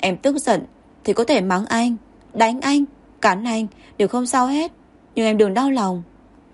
Em tức giận thì có thể mắng anh, đánh anh, cắn anh, đều không sao hết. Nhưng em đừng đau lòng.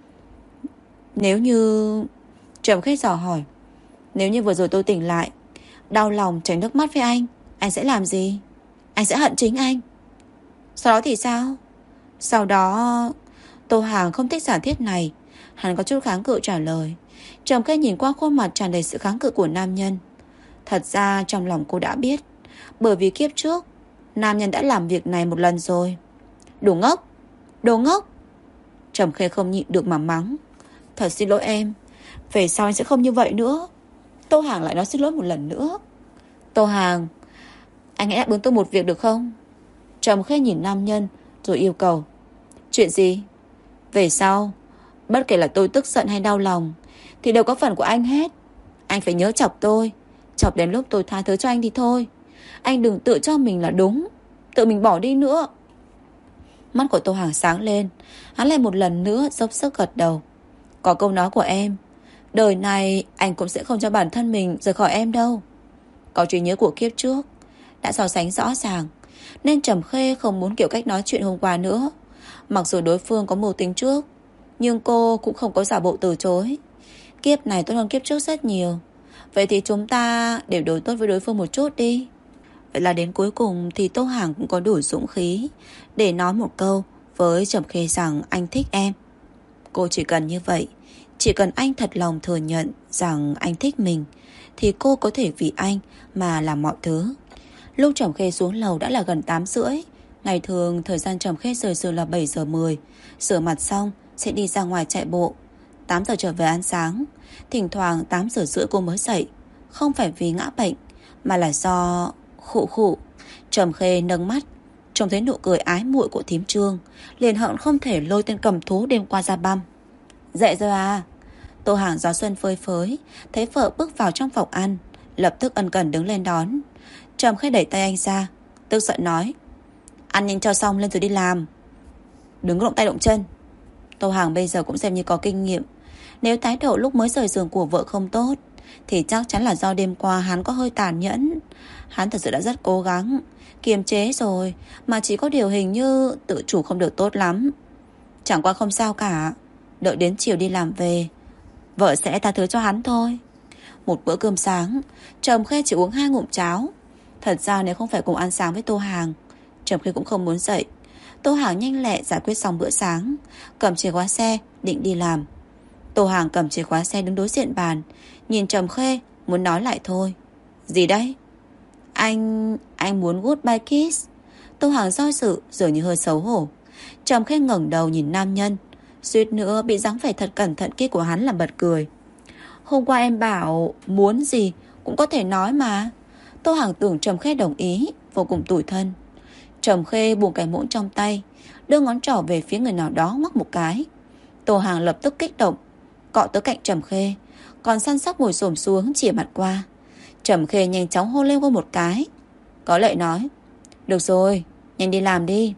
Nếu như... Trầm Khê dò hỏi, nếu như vừa rồi tôi tỉnh lại, đau lòng chảy nước mắt với anh sẽ làm gì? Anh sẽ hận chính anh. Sau đó thì sao? Sau đó... Tô Hàng không thích giả thiết này. Hắn có chút kháng cự trả lời. Trầm Khê nhìn qua khuôn mặt tràn đầy sự kháng cự của nam nhân. Thật ra trong lòng cô đã biết, bởi vì kiếp trước nam nhân đã làm việc này một lần rồi. Đồ ngốc, đồ ngốc. Trầm Khê không nhịn được mà mắng. Thật xin lỗi em, về sau anh sẽ không như vậy nữa. Tô Hàng lại nói xin lỗi một lần nữa. Tô Hàng, anh hãy đáp ứng tôi một việc được không? Trầm Khê nhìn nam nhân rồi yêu cầu. Chuyện gì? Về sau, bất kể là tôi tức giận hay đau lòng thì đều có phần của anh hết. Anh phải nhớ chọc tôi. Chọc đến lúc tôi tha thứ cho anh thì thôi. Anh đừng tự cho mình là đúng, tự mình bỏ đi nữa. Mắt của Tô Hàng sáng lên. Hắn lại một lần nữa dốc sức gật đầu. Có câu nói của em, đời này anh cũng sẽ không cho bản thân mình rời khỏi em đâu. Có trí nhớ của kiếp trước đã so sánh rõ ràng, nên Trầm Khê không muốn kiểu cách nói chuyện hôm qua nữa. Mặc dù đối phương có mưu tính trước, nhưng cô cũng không có giả bộ từ chối. Kiếp này tốt hơn kiếp trước rất nhiều. Vậy thì chúng ta đều đối tốt với đối phương một chút đi. Vậy là đến cuối cùng thì Tô Hàng cũng có đủ dũng khí để nói một câu với Trầm Khê rằng anh thích em. Cô chỉ cần như vậy, chỉ cần anh thật lòng thừa nhận rằng anh thích mình, thì cô có thể vì anh mà làm mọi thứ. Lúc Trầm Khê xuống lầu đã là gần 8:30. Ngày thường thời gian Trầm Khê rời giường là 7:10. Rửa mặt xong sẽ đi ra ngoài chạy bộ. 8 giờ trở về ăn sáng. Thỉnh thoảng 8:30 cô mới dậy. Không phải vì ngã bệnh, mà là do khụ khụ. Trầm Khê nâng mắt, trông thấy nụ cười ái muội của thím Trương, liền hận không thể lôi tên cầm thú đêm qua ra băm. Dậy rồi à? Tô Hàng gió xuân phơi phới, thấy vợ bước vào trong phòng ăn, lập tức ân cần đứng lên đón. Trầm Khê đẩy tay anh ra, tức giận nói, ăn nhanh cho xong lên rồi đi làm, đừng có động tay động chân. Tô Hàng bây giờ cũng xem như có kinh nghiệm. Nếu thái độ lúc mới rời giường của vợ không tốt thì chắc chắn là do đêm qua hắn có hơi tàn nhẫn. Hắn thật sự đã rất cố gắng kiềm chế rồi, mà chỉ có điều hình như tự chủ không được tốt lắm. Chẳng qua không sao cả, đợi đến chiều đi làm về, vợ sẽ tha thứ cho hắn thôi. Một bữa cơm sáng, Trầm Khê chỉ uống 2 ngụm cháo. Thật ra nếu không phải cùng ăn sáng với Tô Hàng, Trầm Khê cũng không muốn dậy. Tô Hàng nhanh lẹ giải quyết xong bữa sáng, cầm chìa khóa xe định đi làm. Tô Hàng cầm chìa khóa xe đứng đối diện bàn, nhìn Trầm Khê muốn nói lại thôi. Gì đấy? Anh muốn goodbye kiss. Tô Hàng do dự, dường như hơi xấu hổ. Trầm Khê ngẩng đầu nhìn nam nhân, suýt nữa bị dáng vẻ thật cẩn thận kia của hắn làm bật cười. Hôm qua em bảo muốn gì cũng có thể nói mà. Tô Hàng tưởng Trầm Khê đồng ý, vô cùng tủi thân. Trầm Khê buông cái muỗng trong tay, đưa ngón trỏ về phía người nào đó ngoắc một cái. Tô Hàng lập tức kích động, cọ tới cạnh Trầm Khê, còn săn sóc ngồi xổm xuống chìa mặt qua. Trầm Khê nhanh chóng hôn lên qua một cái. Có lệ nói, được rồi, nhanh đi làm đi.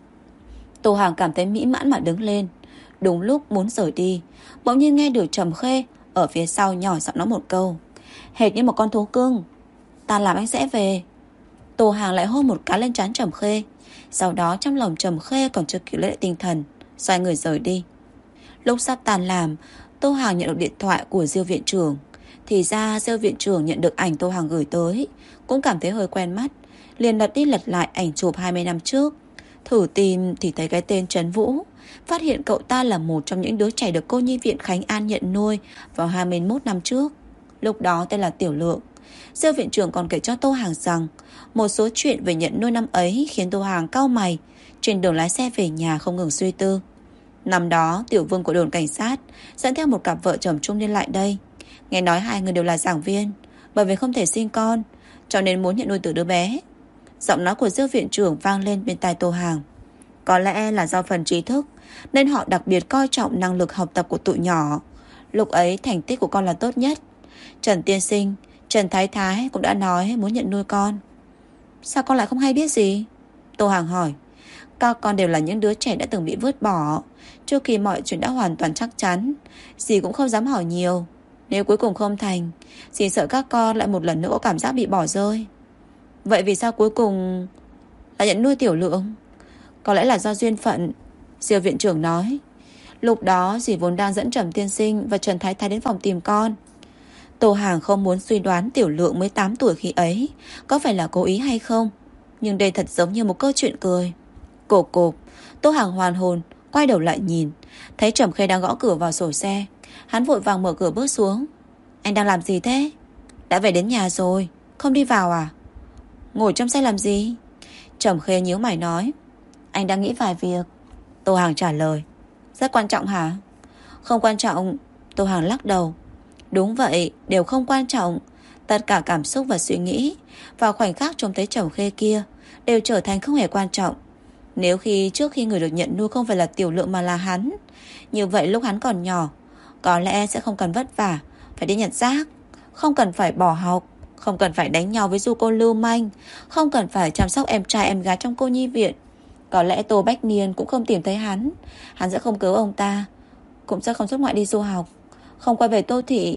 Tô Hàng cảm thấy mỹ mãn mà đứng lên. Đúng lúc muốn rời đi, bỗng nhiên nghe được Trầm Khê ở phía sau nhỏ giọng nói một câu, hệt như một con thú cưng, ta làm anh sẽ về. Tô Hàng lại hôn một cái lên trán Trầm Khê. Sau đó trong lòng Trầm Khê còn chưa kịp lấy lại tinh thần, xoay người rời đi. Lúc sắp tàn làm, Tô Hàng nhận được điện thoại của Diêu viện trưởng. Thì ra Diêu viện trưởng nhận được ảnh Tô Hàng gửi tới, cũng cảm thấy hơi quen mắt, liền lật đi lật lại ảnh chụp 20 năm trước. Thử tìm thì thấy cái tên Trấn Vũ, phát hiện cậu ta là một trong những đứa trẻ được cô nhi viện Khánh An nhận nuôi vào 21 năm trước. Lúc đó tên là Tiểu Lượng. Diêu viện trưởng còn kể cho Tô Hàng rằng một số chuyện về nhận nuôi năm ấy khiến Tô Hàng cau mày, trên đường lái xe về nhà không ngừng suy tư. Năm đó Tiểu Vương của đồn cảnh sát dẫn theo một cặp vợ chồng trung niên lại đây. Nghe nói hai người đều là giảng viên, bởi vì không thể sinh con cho nên muốn nhận nuôi từ đứa bé. Giọng nói của Diêu viện trưởng vang lên bên tai Tô Hàng. Có lẽ là do phần trí thức nên họ đặc biệt coi trọng năng lực học tập của tụi nhỏ. Lúc ấy thành tích của con là tốt nhất. Trần tiên sinh, Trần Thái Thái cũng đã nói muốn nhận nuôi con. Sao con lại không hay biết gì? Tô Hàng hỏi. Các con đều là những đứa trẻ đã từng bị vứt bỏ. Trước khi mọi chuyện đã hoàn toàn chắc chắn, dì cũng không dám hỏi nhiều. Nếu cuối cùng không thành, dì sợ các con lại một lần nữa có cảm giác bị bỏ rơi. Vậy vì sao cuối cùng là nhận nuôi Tiểu Lượng? Có lẽ là do duyên phận, Diêu viện trưởng nói. Lúc đó dì vốn đang dẫn Trầm tiên sinh và Trần Thái Thái đến phòng tìm con. Tô Hàng không muốn suy đoán Tiểu Lượng mới 8 tuổi khi ấy có phải là cố ý hay không, nhưng đây thật giống như một câu chuyện cười. Cộp cộp, Tô Hàng hoàn hồn, quay đầu lại nhìn, thấy Trầm Khê đang gõ cửa vào sổ xe. Hắn vội vàng mở cửa bước xuống. Anh đang làm gì thế? Đã về đến nhà rồi, không đi vào à? Ngồi trong xe làm gì? Trầm Khê nhíu mày nói. Anh đang nghĩ vài việc. Tô Hàng trả lời. Rất quan trọng hả? Không quan trọng. Tô Hàng lắc đầu. Đúng vậy, đều không quan trọng. Tất cả cảm xúc và suy nghĩ vào khoảnh khắc trông thấy Trầm Khê kia đều trở thành không hề quan trọng. Nếu trước khi người được nhận nuôi không phải là Tiểu Lượng mà là hắn, như vậy lúc hắn còn nhỏ, có lẽ sẽ không cần vất vả phải đi nhặt rác, không cần phải bỏ học, không cần phải đánh nhau với du cô lưu manh, không cần phải chăm sóc em trai em gái trong cô nhi viện. Có lẽ Tô Bách Niên cũng không tìm thấy hắn sẽ không cứu ông ta, cũng sẽ không xuất ngoại đi du học, không quay về Tô Thị,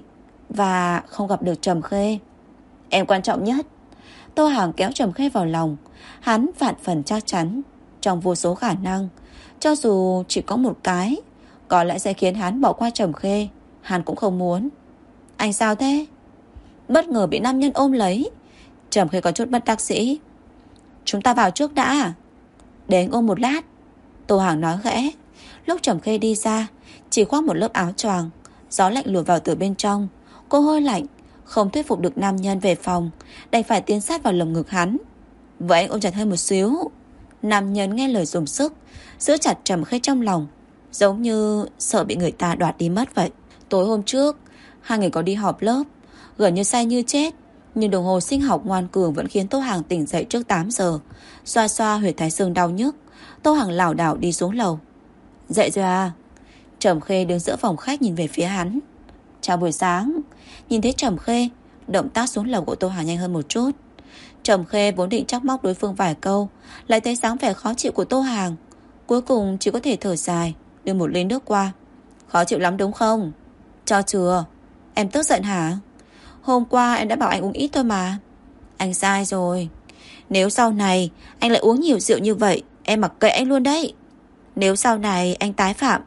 và không gặp được Trầm Khê. Em quan trọng nhất. Tô Hàng kéo Trầm Khê vào lòng. Hắn vạn phần chắc chắn, trong vô số khả năng, cho dù chỉ có một cái, có lẽ sẽ khiến hắn bỏ qua Trầm Khê, hắn cũng không muốn. Anh sao thế? Bất ngờ bị nam nhân ôm lấy. Trầm Khê có chút bất đắc dĩ. Chúng ta vào trước đã. Để anh ôm một lát, Tô Hàng nói khẽ. Lúc Trầm Khê đi ra, chỉ khoác một lớp áo choàng, gió lạnh lùa vào từ bên trong. Cô hơi lạnh, không thuyết phục được nam nhân về phòng, đành phải tiến sát vào lồng ngực hắn. Vậy anh ôm chặt hơn một xíu. Nam nhân nghe lời dùng sức, giữ chặt Trầm Khê trong lòng, giống như sợ bị người ta đoạt đi mất vậy. Tối hôm trước, hai người có đi họp lớp, gần như say như chết, nhưng đồng hồ sinh học ngoan cường vẫn khiến Tô Hàng tỉnh dậy trước 8 giờ. Xoa xoa huyệt thái dương đau nhức, Tô Hàng lảo đảo đi xuống lầu. Dậy rồi à? Trầm Khê đứng giữa phòng khách nhìn về phía hắn. Chào buổi sáng. Nhìn thấy Trầm Khê, động tác xuống lầu của Tô Hàng nhanh hơn một chút. Trầm Khê vốn định trách móc đối phương vài câu, lại thấy dáng vẻ khó chịu của Tô Hàng, cuối cùng chỉ có thể thở dài, đưa một ly nước qua. Khó chịu lắm đúng không? Cho chưa? Em tức giận hả? Hôm qua em đã bảo anh uống ít thôi mà. Anh sai rồi. Nếu sau này anh lại uống nhiều rượu như vậy, em mặc kệ anh luôn đấy. Nếu sau này anh tái phạm,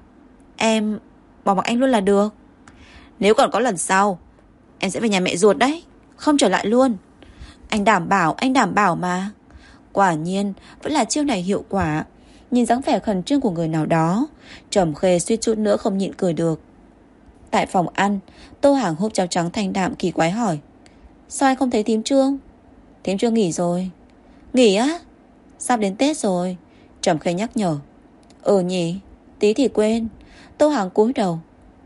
em bỏ mặc anh luôn là được. Nếu còn có lần sau, em sẽ về nhà mẹ ruột đấy, không trở lại luôn. Anh đảm bảo mà. Quả nhiên vẫn là chiêu này hiệu quả. Nhìn dáng vẻ khẩn trương của người nào đó, Trầm Khê suýt chút nữa không nhịn cười được. Tại phòng ăn, Tô Hàng húp cháo trắng thanh đạm kỳ quái hỏi. Sao anh không thấy thím Trương? Thím Trương nghỉ rồi. Nghỉ á? Sắp đến Tết rồi, Trầm Khê nhắc nhở. Nhỉ, tí thì quên. Tô Hàng cúi đầu.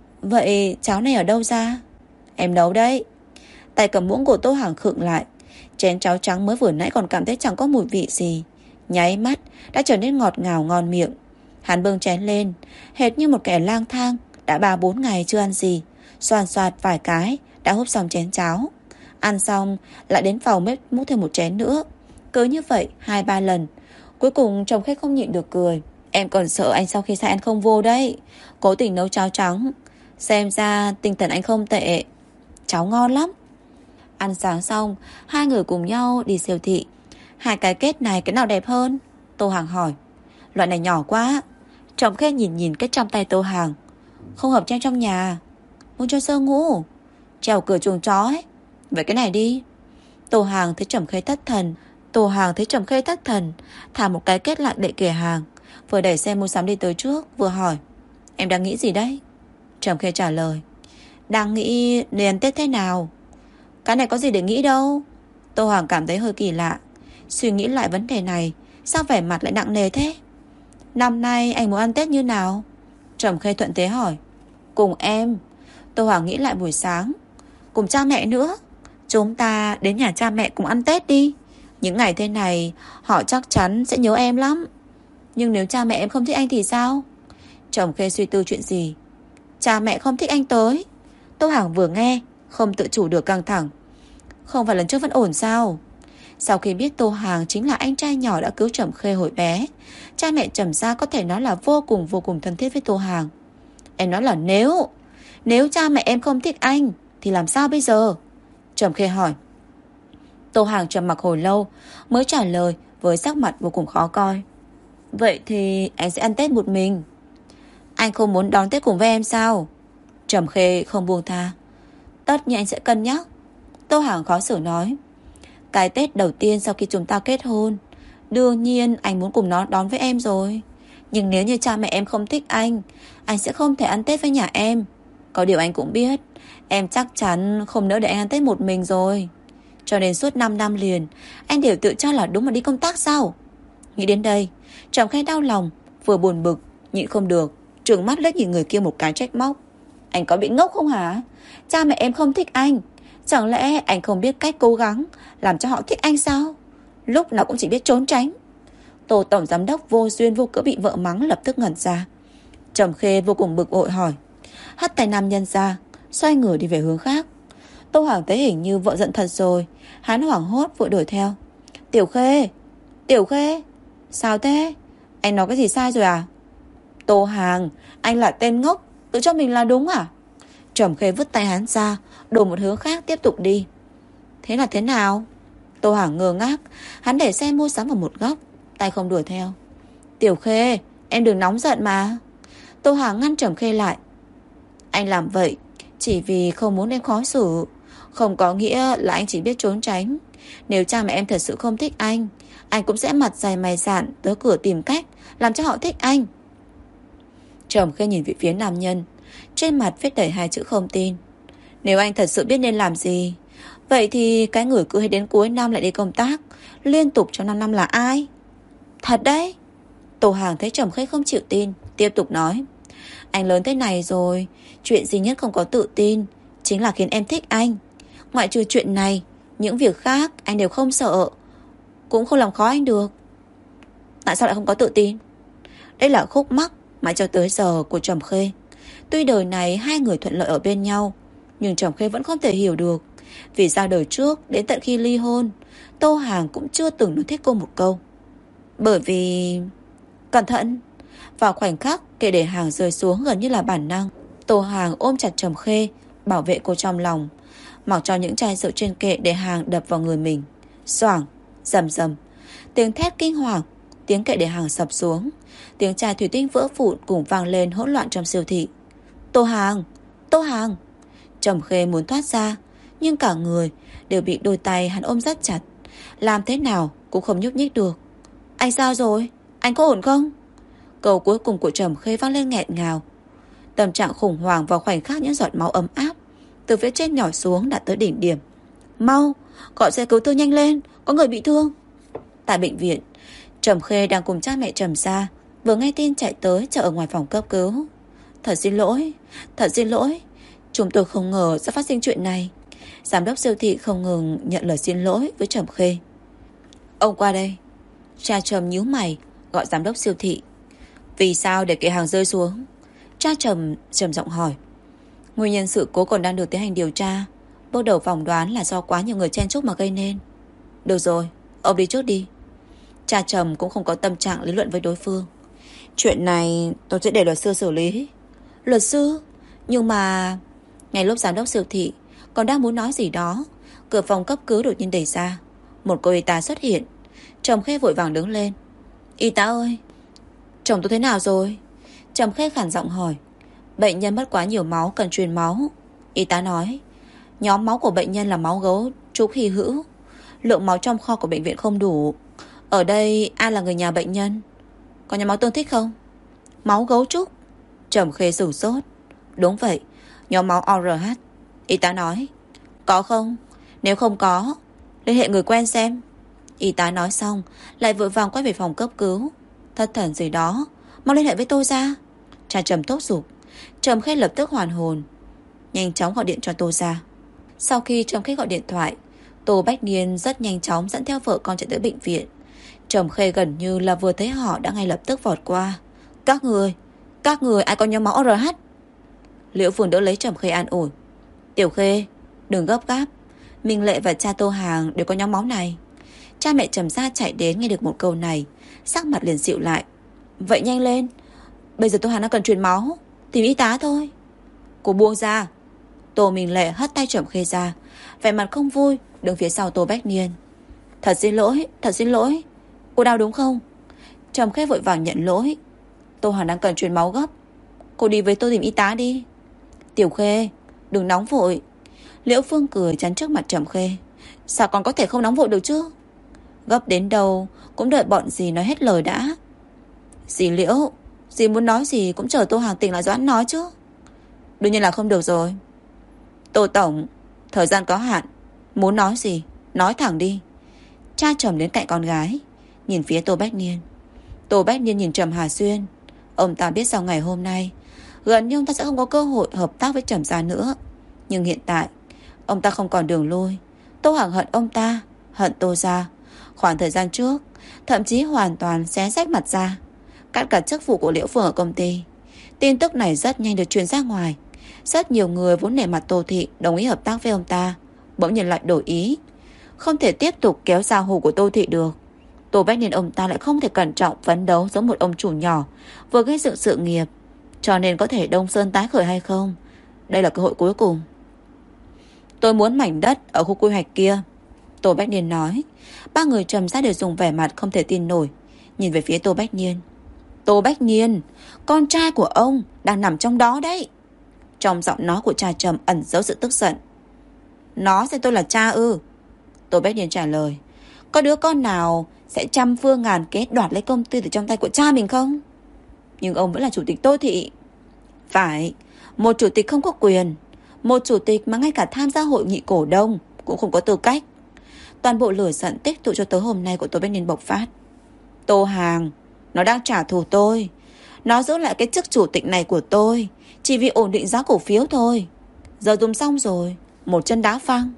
Vậy cháo này ở đâu ra? Em nấu đấy. Tay cầm muỗng của Tô Hàng khựng lại. Chén cháo trắng mới vừa nãy còn cảm thấy chẳng có mùi vị gì, nháy mắt đã trở nên ngọt ngào ngon miệng. Hắn bưng chén lên, hệt như một kẻ lang thang đã 3-4 ngày chưa ăn gì, xoàn xoạt vài cái đã húp xong chén cháo. Ăn xong lại đến phòng bếp múc thêm một chén nữa. Cứ như vậy 2-3 lần. Cuối cùng chồng khách không nhịn được cười. Em còn sợ anh sau khi say ăn không vô đấy, cố tình nấu cháo trắng. Xem ra tinh thần anh không tệ. Cháo ngon lắm. Ăn sáng xong, hai người cùng nhau đi siêu thị. Hai cái kết này cái nào đẹp hơn? Tô Hàng hỏi. Loại này nhỏ quá. Trầm Khê nhìn kết trong tay Tô Hàng. Không hợp treo trong nhà. Muốn cho sơ ngủ. Treo cửa chuồng chó ấy. Vậy cái này đi. Tô Hàng thấy Trầm Khê thất thần, thả một cái kết lại để kệ hàng, vừa đẩy xe mua sắm đi tới trước, vừa hỏi. Em đang nghĩ gì đấy? Trầm Khê trả lời. Đang nghĩ nên Tết thế nào. Cái này có gì để nghĩ đâu. Tô Hoàng cảm thấy hơi kỳ lạ. Suy nghĩ lại vấn đề này, sao vẻ mặt lại nặng nề thế? Năm nay anh muốn ăn Tết như nào? Trầm Khê thuận thế hỏi. Cùng em. Tô Hoàng nghĩ lại buổi sáng. Cùng cha mẹ nữa. Chúng ta đến nhà cha mẹ cùng ăn Tết đi. Những ngày thế này họ chắc chắn sẽ nhớ em lắm. Nhưng nếu cha mẹ em không thích anh thì sao? Trầm Khê suy tư chuyện gì. Cha mẹ không thích anh tới. Tô Hoàng vừa nghe không tự chủ được căng thẳng. Không phải lần trước vẫn ổn sao? Sau khi biết Tô Hàng chính là anh trai nhỏ đã cứu Trầm Khê hồi bé, cha mẹ Trầm gia có thể nói là vô cùng thân thiết với Tô Hàng. Em nói là nếu cha mẹ em không thích anh thì làm sao bây giờ? Trầm Khê hỏi. Tô Hàng trầm mặc hồi lâu mới trả lời với sắc mặt vô cùng khó coi. Vậy thì anh sẽ ăn Tết một mình. Anh không muốn đón Tết cùng với em sao? Trầm Khê không buông tha. Tất nhiên anh sẽ cân nhắc. Tô Hàng khó xử nói. Cái Tết đầu tiên sau khi chúng ta kết hôn, đương nhiên anh muốn cùng nó đón với em rồi. Nhưng nếu như cha mẹ em không thích anh sẽ không thể ăn Tết với nhà em. Có điều anh cũng biết em chắc chắn không nỡ để anh ăn Tết một mình rồi. Cho nên suốt 5 năm liền anh đều tự cho là đúng mà đi công tác sao? Nghĩ đến đây Trầm Khê đau lòng, vừa buồn bực, nhịn không được, trừng mắt liếc nhìn người kia một cái trách móc. Anh có bị ngốc không hả? Cha mẹ em không thích anh, chẳng lẽ anh không biết cách cố gắng làm cho họ thích anh sao? Lúc nào cũng chỉ biết trốn tránh. Tô tổng giám đốc vô duyên vô cớ bị vợ mắng lập tức ngẩn ra. Trầm Khê vô cùng bực bội hỏi. Hất tay nam nhân ra, xoay người đi về hướng khác. Tô Hoàng thấy hình như vợ giận thật rồi, hắn hoảng hốt vội đuổi theo. Tiểu Khê, Tiểu Khê, sao thế? Anh nói cái gì sai rồi à? Tô Hàng, anh là tên ngốc, tự cho mình là đúng à? Trầm Khê vứt tay hắn ra, đổi một hướng khác tiếp tục đi. Thế là thế nào? Tô Hàng ngơ ngác, hắn để xe mua sắm vào một góc, tay không đuổi theo. Tiểu Khê, em đừng nóng giận mà. Tô Hàng ngăn Trầm Khê lại. Anh làm vậy chỉ vì không muốn em khó xử, không có nghĩa là anh chỉ biết trốn tránh. Nếu cha mẹ em thật sự không thích anh cũng sẽ mặt dày mày dạn tới cửa tìm cách làm cho họ thích anh. Trầm Khê nhìn về phía nam nhân, trên mặt viết đầy hai chữ không tin. Nếu anh thật sự biết nên làm gì, vậy thì cái người cứ hết đến cuối năm lại đi công tác liên tục trong 5 năm là ai? Thật đấy. Tô Hàng thấy Trầm Khê không chịu tin, tiếp tục nói. Anh lớn thế này rồi, chuyện duy nhất không có tự tin chính là khiến em thích anh. Ngoại trừ chuyện này, những việc khác anh đều không sợ, cũng không làm khó anh được. Tại sao lại không có tự tin? Đây là khúc mắc mãi cho tới giờ của Trầm Khê. Tuy đời này hai người thuận lợi ở bên nhau, nhưng Trầm Khê vẫn không thể hiểu được vì sao đời trước đến tận khi ly hôn, Tô Hàng cũng chưa từng nói thích cô một câu. Bởi vì... Cẩn thận. Vào khoảnh khắc kệ để hàng rơi xuống gần như là bản năng, Tô Hàng ôm chặt Trầm Khê, bảo vệ cô trong lòng, mặc cho những chai rượu trên kệ để hàng đập vào người mình. Xoảng, rầm rầm, tiếng thét kinh hoàng, tiếng kệ để hàng sập xuống, tiếng chai thủy tinh vỡ vụn cùng vang lên hỗn loạn trong siêu thị. Tô Hàng, Tô Hàng. Trầm Khê muốn thoát ra, nhưng cả người đều bị đôi tay hắn ôm rất chặt, làm thế nào cũng không nhúc nhích được. Anh sao rồi? Anh có ổn không? Câu cuối cùng của Trầm Khê vang lên nghẹn ngào. Tâm trạng khủng hoảng vào khoảnh khắc những giọt máu ấm áp từ phía trên nhỏ xuống đã tới đỉnh điểm. Mau, gọi xe cứu thương nhanh lên, có người bị thương. Tại bệnh viện, Trầm Khê đang cùng cha mẹ Trầm gia vừa nghe tin chạy tới chờ ở ngoài phòng cấp cứu. Thật xin lỗi, chúng tôi không ngờ sẽ phát sinh chuyện này. Giám đốc siêu thị không ngừng nhận lời xin lỗi với Trầm Khê. Ông qua đây. Cha Trầm nhíu mày gọi giám đốc siêu thị. Vì sao để kệ hàng rơi xuống? Cha Trầm trầm giọng hỏi. Nguyên nhân sự cố còn đang được tiến hành điều tra, bước đầu phỏng đoán là do quá nhiều người chen chúc mà gây nên. Được rồi, ông đi trước đi. Cha Trầm cũng không có tâm trạng lý luận với đối phương. Chuyện này tôi sẽ để luật sư xử lý. Luật sư? Nhưng mà... Ngay lúc giám đốc siêu thị còn đang muốn nói gì đó, cửa phòng cấp cứu đột nhiên đẩy ra. Một cô y tá xuất hiện. Trầm Khê vội vàng đứng lên. Y tá ơi, chồng tôi thế nào rồi? Trầm Khê khản giọng hỏi. Bệnh nhân mất quá nhiều máu, cần truyền máu. Y tá nói. Nhóm máu của bệnh nhân là máu gấu trúc hy hữu, lượng máu trong kho của bệnh viện không đủ. Ở đây ai là người nhà bệnh nhân? Có nhóm máu tương thích không? Máu gấu trúc? Trầm Khê sửng sốt. Đúng vậy, nhóm máu ORH. Y tá nói. Có không? Nếu không có, liên hệ người quen xem. Y tá nói xong lại vội vàng quay về phòng cấp cứu. Thất thần gì đó, mau liên hệ với tôi ra. Cha Trầm thúc giục. Trầm Khê lập tức hoàn hồn, nhanh chóng gọi điện cho Tô ra. Sau khi Trầm Khê gọi điện thoại, Tô Bách Niên rất nhanh chóng dẫn theo vợ con chạy tới bệnh viện. Trầm Khê gần như là vừa thấy họ đã ngay lập tức vọt qua. Các người ai có nhóm máu RH? Liễu Phường đỡ lấy Trầm Khê an ủi. Tiểu Khê, đừng gấp gáp, Minh Lệ và cha Tô Hàng đều có nhóm máu này. Cha mẹ Trầm gia chạy đến nghe được một câu này, sắc mặt liền dịu lại. Vậy nhanh lên, bây giờ Tô Hàng đang cần truyền máu, tìm y tá thôi. Cô buông ra. Tô Minh Lệ hất tay Trầm Khê ra, vẻ mặt không vui đứng phía sau Tô Bách Niên. Thật xin lỗi. Cô đau đúng không? Trầm Khê vội vàng nhận lỗi. Tô Hàn đang cần truyền máu gấp. Cô đi với tôi tìm y tá đi. Tiểu Khê, đừng nóng vội. Liễu Phương cười chắn trước mặt Trầm Khê. Sao còn có thể không nóng vội được chứ? Gấp đến đâu cũng đợi bọn dì nói hết lời đã. Dì Liễu, dì muốn nói gì cũng chờ Tô Hàn tỉnh lại Doãn nói chứ. Đương nhiên là không được rồi. Tô Tổng, thời gian có hạn, muốn nói gì nói thẳng đi. Cha Trầm đến cạnh con gái, nhìn phía Tô Bách Niên. Tô Bách Niên nhìn Trầm Hà Xuyên. Ông ta biết sau ngày hôm nay gần như ông ta sẽ không có cơ hội hợp tác với Trầm gia nữa. Nhưng hiện tại ông ta không còn đường lui. Tô Hằng hận ông ta, hận Tô gia. Khoảng thời gian trước thậm chí hoàn toàn xé rách mặt ra, cắt cả chức vụ của Liễu Phương ở công ty. Tin tức này rất nhanh được truyền ra ngoài. Rất nhiều người vốn nể mặt Tô thị đồng ý hợp tác với ông ta bỗng nhiên lại đổi ý. Không thể tiếp tục kéo giao hù của Tô thị được. Tô Bách Niên ông ta lại không thể cẩn trọng phấn đấu giống một ông chủ nhỏ vừa gây dựng sự nghiệp. Cho nên có thể Đông Sơn tái khởi hay không, đây là cơ hội cuối cùng. Tôi muốn mảnh đất ở khu quy hoạch kia, Tô Bách Niên nói. Ba người Trầm gia đều dùng vẻ mặt không thể tin nổi, nhìn về phía Tô Bách Niên. Tô Bách Niên, con trai của ông đang nằm trong đó đấy. Trong giọng nói của cha Trầm ẩn giấu sự tức giận. Nó xem tôi là cha ư? Tô Bách Niên trả lời. Có đứa con nào sẽ trăm phương ngàn kế đoạt lấy công ty từ trong tay của cha mình không? Nhưng ông vẫn là chủ tịch Tô thị. Phải, một chủ tịch không có quyền, một chủ tịch mà ngay cả tham gia hội nghị cổ đông cũng không có tư cách. Toàn bộ lửa giận tích tụ cho tới hôm nay của Tô Bách Niên bộc phát. Tô Hàng, nó đang trả thù tôi. Nó giữ lại cái chức chủ tịch này của tôi chỉ vì ổn định giá cổ phiếu thôi. Giờ dùng xong rồi, một chân đá phăng.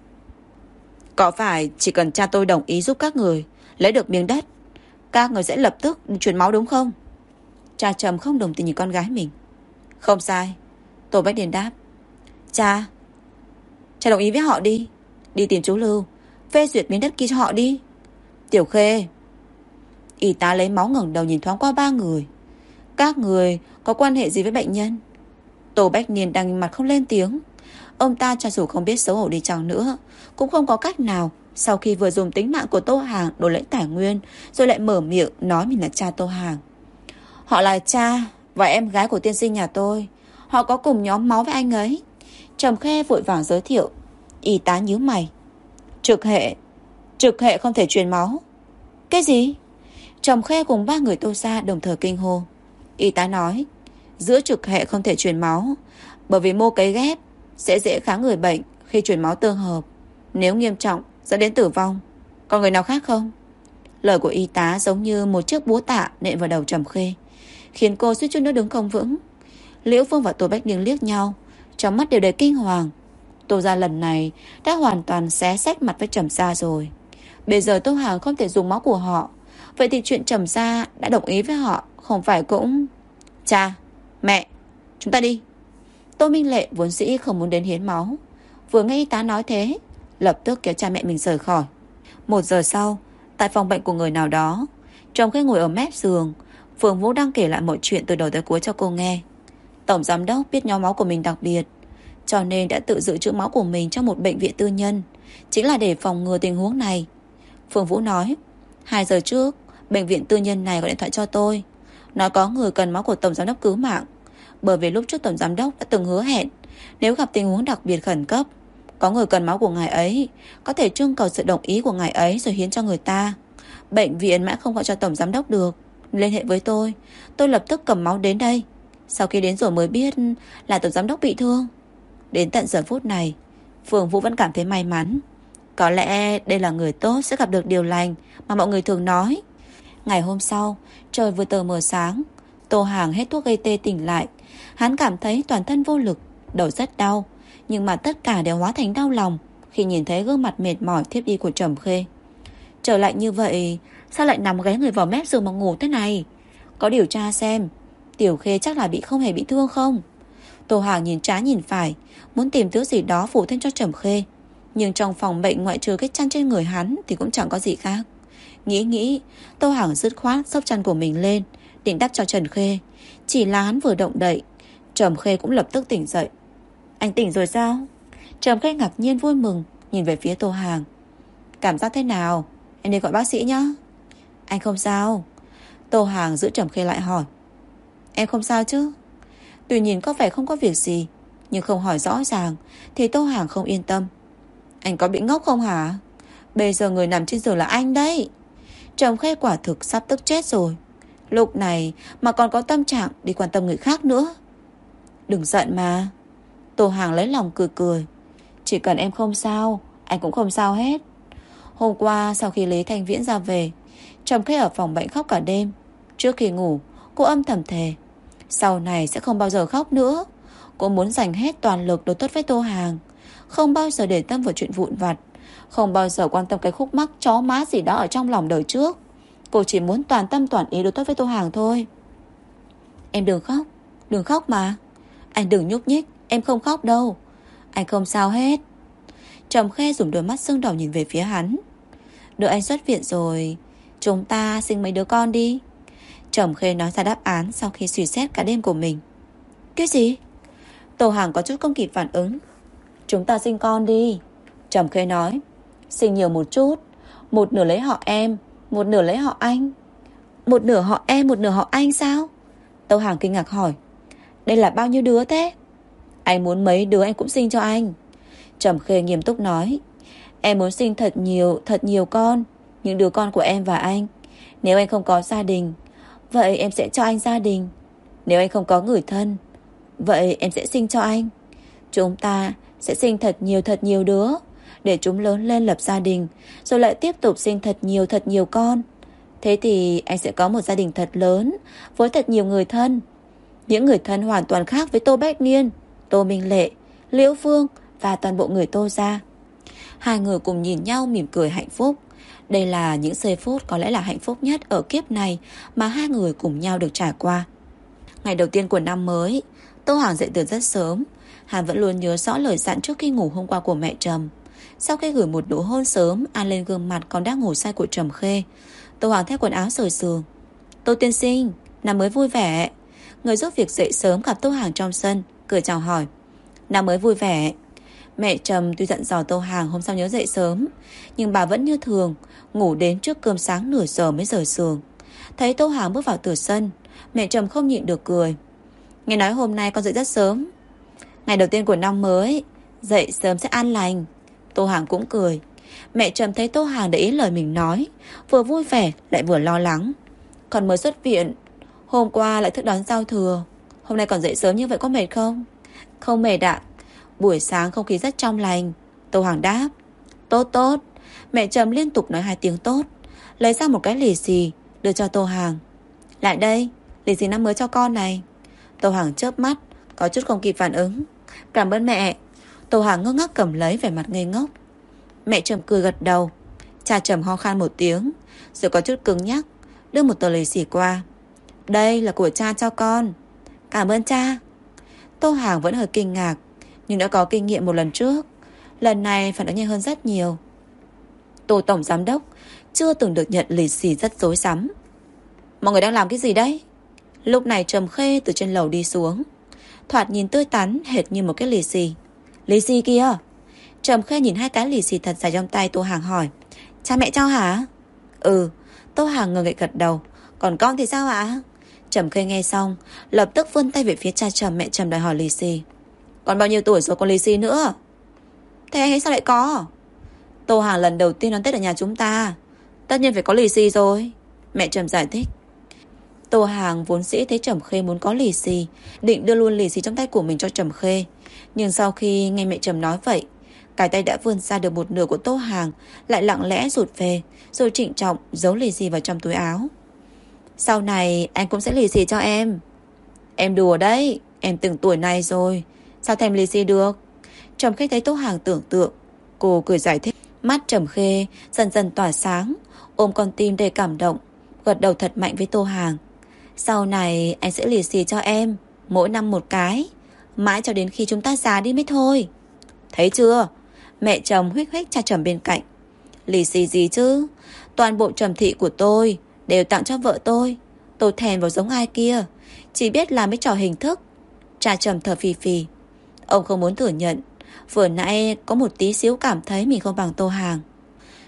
Có phải chỉ cần cha tôi đồng ý giúp các người lấy được miếng đất, các người sẽ lập tức đi truyền máu đúng không? Cha Trầm không đồng tình nhìn con gái mình. Không sai, Tô Bách Điền đáp. Cha đồng ý với họ đi. Đi tìm chú Lưu, phê duyệt miếng đất kia cho họ đi. Tiểu Khê. Y tá lấy máu ngẩng đầu nhìn thoáng qua ba người. Các người có quan hệ gì với bệnh nhân? Tô Bách Niên đang mặt không lên tiếng. Ông ta cho dù không biết xấu hổ đi chăng nữa cũng không có cách nào. Sau khi vừa dùng tính mạng của Tô Hàng đổi lấy tài nguyên, rồi lại mở miệng nói mình là cha Tô Hàng. Họ là cha và em gái của tiên sinh nhà tôi. Họ có cùng nhóm máu với anh ấy. Trầm Khê vội vàng giới thiệu. Y tá nhíu mày. Trực hệ không thể truyền máu. Cái gì? Trầm Khê cùng ba người Tô gia đồng thời kinh hô. Y tá nói giữa trực hệ không thể truyền máu bởi vì mô cấy ghép sẽ dễ kháng người bệnh khi truyền máu tương hợp, nếu nghiêm trọng dẫn đến tử vong. Còn người nào khác không? Lời của y tá giống như một chiếc búa tạ nện vào đầu Trầm Khê, khiến cô suýt chút nữa đứng không vững. Liễu Phương và Tô Bách Niên liếc nhau, trong mắt đều đầy kinh hoàng. Tô gia lần này đã hoàn toàn xé xách mặt với Trầm gia rồi. Bây giờ Tô Hàng không thể dùng máu của họ, vậy thì chuyện Trầm gia đã đồng ý với họ không phải cũng... Cha, mẹ, chúng ta đi. Tô Minh Lệ vốn dĩ không muốn đến hiến máu, vừa nghe y tá nói thế lập tức kéo cha mẹ mình rời khỏi. 1 giờ sau, tại phòng bệnh của người nào đó, Trầm Khê ngồi ở mép giường. Phương Vũ đang kể lại mọi chuyện từ đầu tới cuối cho cô nghe. Tổng giám đốc biết nhóm máu của mình đặc biệt, cho nên đã tự dự trữ máu của mình trong một bệnh viện tư nhân, chính là để phòng ngừa tình huống này. Phương Vũ nói 2 giờ trước bệnh viện tư nhân này gọi điện thoại cho tôi, nói có người cần máu của tổng giám đốc cứu mạng. Bởi vì lúc trước tổng giám đốc đã từng hứa hẹn nếu gặp tình huống đặc biệt khẩn cấp, có người cần máu của ngài ấy, có thể trưng cầu sự đồng ý của ngài ấy rồi hiến cho người ta. Bệnh viện mãi không gọi cho tổng giám đốc được, liên hệ với tôi lập tức cầm máu đến đây. Sau khi đến rồi mới biết là tổng giám đốc bị thương. Đến tận giờ phút này, Phương Vũ vẫn cảm thấy may mắn. Có lẽ đây là người tốt sẽ gặp được điều lành mà mọi người thường nói. Ngày hôm sau, trời vừa tờ mờ sáng, Tô Hàng hết thuốc gây tê tỉnh lại. Hắn cảm thấy toàn thân vô lực, đầu rất đau, nhưng mà tất cả đều hóa thành đau lòng khi nhìn thấy gương mặt mệt mỏi thiếp đi của Trầm Khê. Trời lạnh như vậy, sao lại nằm ghé người vào mép giường mà ngủ thế này? Có điều tra xem Tiểu Khê chắc là không hề bị thương không? Tô Hàng nhìn trái nhìn phải, muốn tìm thứ gì đó phủ thêm cho Trầm Khê, nhưng trong phòng bệnh ngoại trừ cái chăn trên người hắn thì cũng chẳng có gì khác. Nghĩ Tô Hàng dứt khoát xốc chăn của mình lên định đắp cho Trầm Khê. Chỉ là hắn vừa động đậy, Trầm Khê cũng lập tức tỉnh dậy. Anh tỉnh rồi sao? Trầm Khê ngạc nhiên vui mừng nhìn về phía Tô Hàng. Cảm giác thế nào? Em đi gọi bác sĩ nhá. Anh không sao. Tô Hàng giữ Trầm Khê lại hỏi. Em không sao chứ? Tuy nhìn có vẻ không có việc gì, nhưng không hỏi rõ ràng thì Tô Hàng không yên tâm. Anh có bị ngốc không hả? Bây giờ người nằm trên giường là anh đấy. Trầm Khê quả thực sắp tức chết rồi. Lúc này mà còn có tâm trạng đi quan tâm người khác nữa. Đừng giận mà. Tô Hàng lấy lòng cười cười. Chỉ cần em không sao, anh cũng không sao hết. Hôm qua sau khi Lý Thanh Viễn ra về, Trầm Khê ở phòng bệnh khóc cả đêm. Trước khi ngủ, cô âm thầm thề sau này sẽ không bao giờ khóc nữa. Cô muốn dành hết toàn lực đối tốt với Tô Hàng, không bao giờ để tâm vào chuyện vụn vặt, không bao giờ quan tâm cái khúc mắc chó má gì đó ở trong lòng đời trước. Cô chỉ muốn toàn tâm toàn ý đối tốt với Tô Hàng thôi. Em đừng khóc mà. Anh đừng nhúc nhích, em không khóc đâu. Anh không sao hết. Trầm Khê dùng đôi mắt sưng đỏ nhìn về phía hắn. Đợi anh xuất viện rồi, chúng ta sinh mấy đứa con đi. Trầm Khê nói ra đáp án sau khi suy xét cả đêm của mình. Cái gì? Tô Hàng có chút không kịp phản ứng. Chúng ta sinh con đi. Trầm Khê nói. Sinh nhiều một chút, một nửa lấy họ em, một nửa lấy họ anh. Một nửa họ em, một nửa họ anh sao? Tô Hàng kinh ngạc hỏi. Đây là bao nhiêu đứa thế? Anh muốn mấy đứa anh cũng sinh cho anh. Trầm Khê nghiêm túc nói. Em muốn sinh thật nhiều con. Những đứa con của em và anh. Nếu anh không có gia đình, vậy em sẽ cho anh gia đình. Nếu anh không có người thân, vậy em sẽ sinh cho anh. Chúng ta sẽ sinh thật nhiều đứa, để chúng lớn lên lập gia đình, rồi lại tiếp tục sinh thật nhiều con. Thế thì anh sẽ có một gia đình thật lớn, với thật nhiều người thân. Những người thân hoàn toàn khác với Tô Bách Niên, Tô Minh Lệ, Liễu Phương và toàn bộ người Tô gia. Hai người cùng nhìn nhau mỉm cười hạnh phúc. Đây là những giây phút có lẽ là hạnh phúc nhất ở kiếp này mà hai người cùng nhau được trải qua. Ngày đầu tiên của năm mới, Tô Hàng dậy từ rất sớm. Hắn vẫn luôn nhớ rõ lời dặn trước khi ngủ hôm qua của mẹ Trầm. Sau khi gửi một nụ hôn sớm an lên gương mặt còn đang ngủ say của Trầm Khê, Tô Hàng thay quần áo rời giường. Tô tiên sinh, năm mới vui vẻ. Người giúp việc dậy sớm gặp Tô Hàng trong sân, cười chào hỏi. Năm mới vui vẻ. Mẹ Trầm tuy dặn dò Tô Hàng hôm sau nhớ dậy sớm, nhưng bà vẫn như thường ngủ đến trước cơm sáng nửa giờ mới rời giường. Thấy Tô Hàng bước vào từ sân, mẹ Trầm không nhịn được cười. Nghe nói hôm nay con dậy rất sớm. Ngày đầu tiên của năm mới, dậy sớm sẽ an lành. Tô Hàng cũng cười. Mẹ Trầm thấy Tô Hàng để ý lời mình nói, vừa vui vẻ lại vừa lo lắng. Con mới xuất viện, hôm qua lại thức đón giao thừa, hôm nay còn dậy sớm như vậy có mệt không? Không mệt ạ. Buổi sáng không khí rất trong lành. Tô Hàng đáp. Tốt tốt. Mẹ Trầm liên tục nói 2 tiếng tốt, lấy ra một cái lì xì đưa cho Tô Hàng. Lại đây, lì xì năm mới cho con này. Tô Hàng chớp mắt, có chút không kịp phản ứng. Cảm ơn mẹ. Tô Hàng ngơ ngác cầm lấy vẻ mặt ngây ngốc. Mẹ Trầm cười gật đầu. Cha Trầm ho khan một tiếng, rồi có chút cứng nhắc đưa một tờ lì xì qua. Đây là của cha cho con. Cảm ơn cha. Tô Hàng vẫn hơi kinh ngạc, nhưng đã có kinh nghiệm một lần trước. Lần này phản ứng nhanh hơn rất nhiều. Tô tổng giám đốc chưa từng được nhận lì xì rất rối rắm. Mọi người đang làm cái gì đấy? Lúc này Trầm Khê từ trên lầu đi xuống, thoạt nhìn tươi tắn hệt như một cái lì xì. Lì xì kia. Trầm Khê nhìn 2 cái lì xì thật dài trong tay Tô Hàng hỏi. Cha mẹ cho hả? Ừ. Tô Hàng ngờ ngậy gật đầu. Còn con thì sao ạ? Trầm Khê nghe xong lập tức vươn tay về phía cha Trầm mẹ Trầm đòi hỏi lì xì. Con bao nhiêu tuổi rồi còn lì xì nữa? Thế anh ấy sao lại có? Tô Hàng lần đầu tiên đón Tết ở nhà chúng ta, tất nhiên phải có lì xì rồi, mẹ Trầm giải thích. Tô Hàng vốn dĩ thấy Trầm Khê muốn có lì xì, định đưa luôn lì xì trong tay của mình cho Trầm Khê. Nhưng sau khi nghe mẹ Trầm nói vậy, cái tay đã vươn ra được một nửa của Tô Hàng lại lặng lẽ rụt về, rồi trịnh trọng giấu lì xì vào trong túi áo. Sau này anh cũng sẽ lì xì cho em. Em đùa đấy, em từng tuổi này rồi, sao thèm lì xì được? Trầm Khê thấy Tô Hàng tưởng tượng, cô cười giải thích. Mắt Trầm Khê dần dần tỏa sáng, ôm con tim đầy cảm động, gật đầu thật mạnh với Tô Hàng. Sau này anh sẽ lì xì cho em, mỗi năm một cái, mãi cho đến khi chúng ta già đi mới thôi. Thấy chưa? Mẹ Trầm huých huých cha Trầm bên cạnh. Lì xì gì chứ? Toàn bộ Trầm thị của tôi đều tặng cho vợ tôi. Tôi thèm vào giống ai kia, chỉ biết làm mấy trò hình thức. Cha Trầm thở phì phì. Ông không muốn thừa nhận, vừa nãy có một tí xíu cảm thấy mình không bằng Tô Hàng.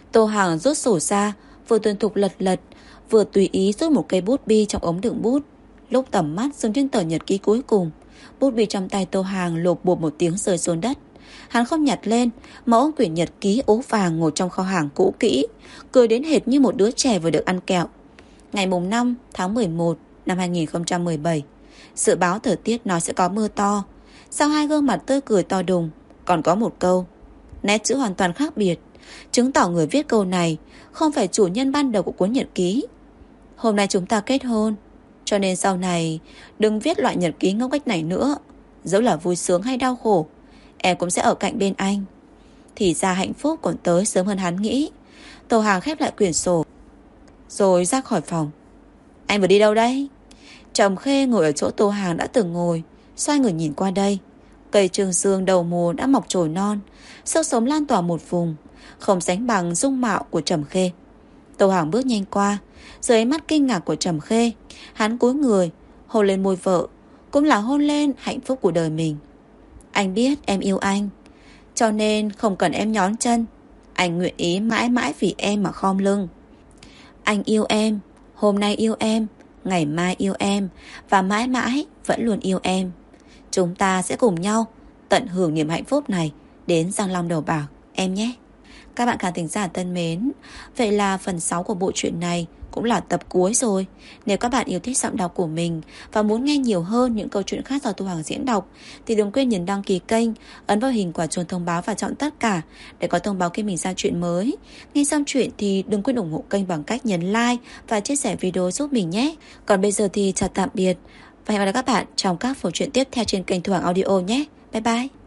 Tô Hàng rút sổ ra, vừa tuần thục lật lật, vừa tùy ý rút một cây bút bi trong ống đựng bút. Lúc tầm mắt dừng trên tờ nhật ký cuối cùng, bút bi trong tay Tô Hàng lộp bộp một tiếng rơi xuống đất. Hắn không nhặt lên, mà ôm quyển nhật ký ố vàng ngồi trong kho hàng cũ kỹ, cười đến hệt như một đứa trẻ vừa được ăn kẹo. Ngày mùng 5 tháng 11 năm 2017, dự báo thời tiết nói sẽ có mưa to. Sau hai gương mặt tươi cười to đùng, còn có một câu, nét chữ hoàn toàn khác biệt, chứng tỏ người viết câu này không phải chủ nhân ban đầu của cuốn nhật ký. Hôm nay chúng ta kết hôn, cho nên sau này đừng viết loại nhật ký ngốc nghếch này nữa. Dẫu là vui sướng hay đau khổ, em cũng sẽ ở cạnh bên anh. Thì ra hạnh phúc còn tới sớm hơn hắn nghĩ. Tô Hàng khép lại quyển sổ rồi ra khỏi phòng. Anh vừa đi đâu đấy? Trầm Khê ngồi ở chỗ Tô Hàng đã từng ngồi, xoay người nhìn qua đây. Cây trường dương đầu mùa đã mọc chồi non, sức sống lan tỏa một vùng, không sánh bằng dung mạo của Trầm Khê. Tô Hàng bước nhanh qua, dưới ánh mắt kinh ngạc của Trầm Khê, hắn cúi người hôn lên môi vợ, cũng là hôn lên hạnh phúc của đời mình. Anh biết em yêu anh, cho nên không cần em nhón chân, anh nguyện ý mãi mãi vì em mà khom lưng. Anh yêu em, hôm nay yêu em, ngày mai yêu em, và mãi mãi vẫn luôn yêu em. Chúng ta sẽ cùng nhau tận hưởng niềm hạnh phúc này đến răng long đầu bạc, em nhé. Các bạn khán thính giả thân mến, vậy là phần 6 của bộ truyện này cũng là tập cuối rồi. Nếu các bạn yêu thích giọng đọc của mình và muốn nghe nhiều hơn những câu chuyện khác do Tô Hàng diễn đọc thì đừng quên nhấn đăng ký kênh, ấn vào hình quả chuông thông báo và chọn tất cả để có thông báo khi mình ra chuyện mới. Nghe xong chuyện thì đừng quên ủng hộ kênh bằng cách nhấn like và chia sẻ video giúp mình nhé. Còn bây giờ thì chào tạm biệt và hẹn gặp lại các bạn trong các phổ truyện tiếp theo trên kênh Thu Hằng Audio nhé. Bye bye.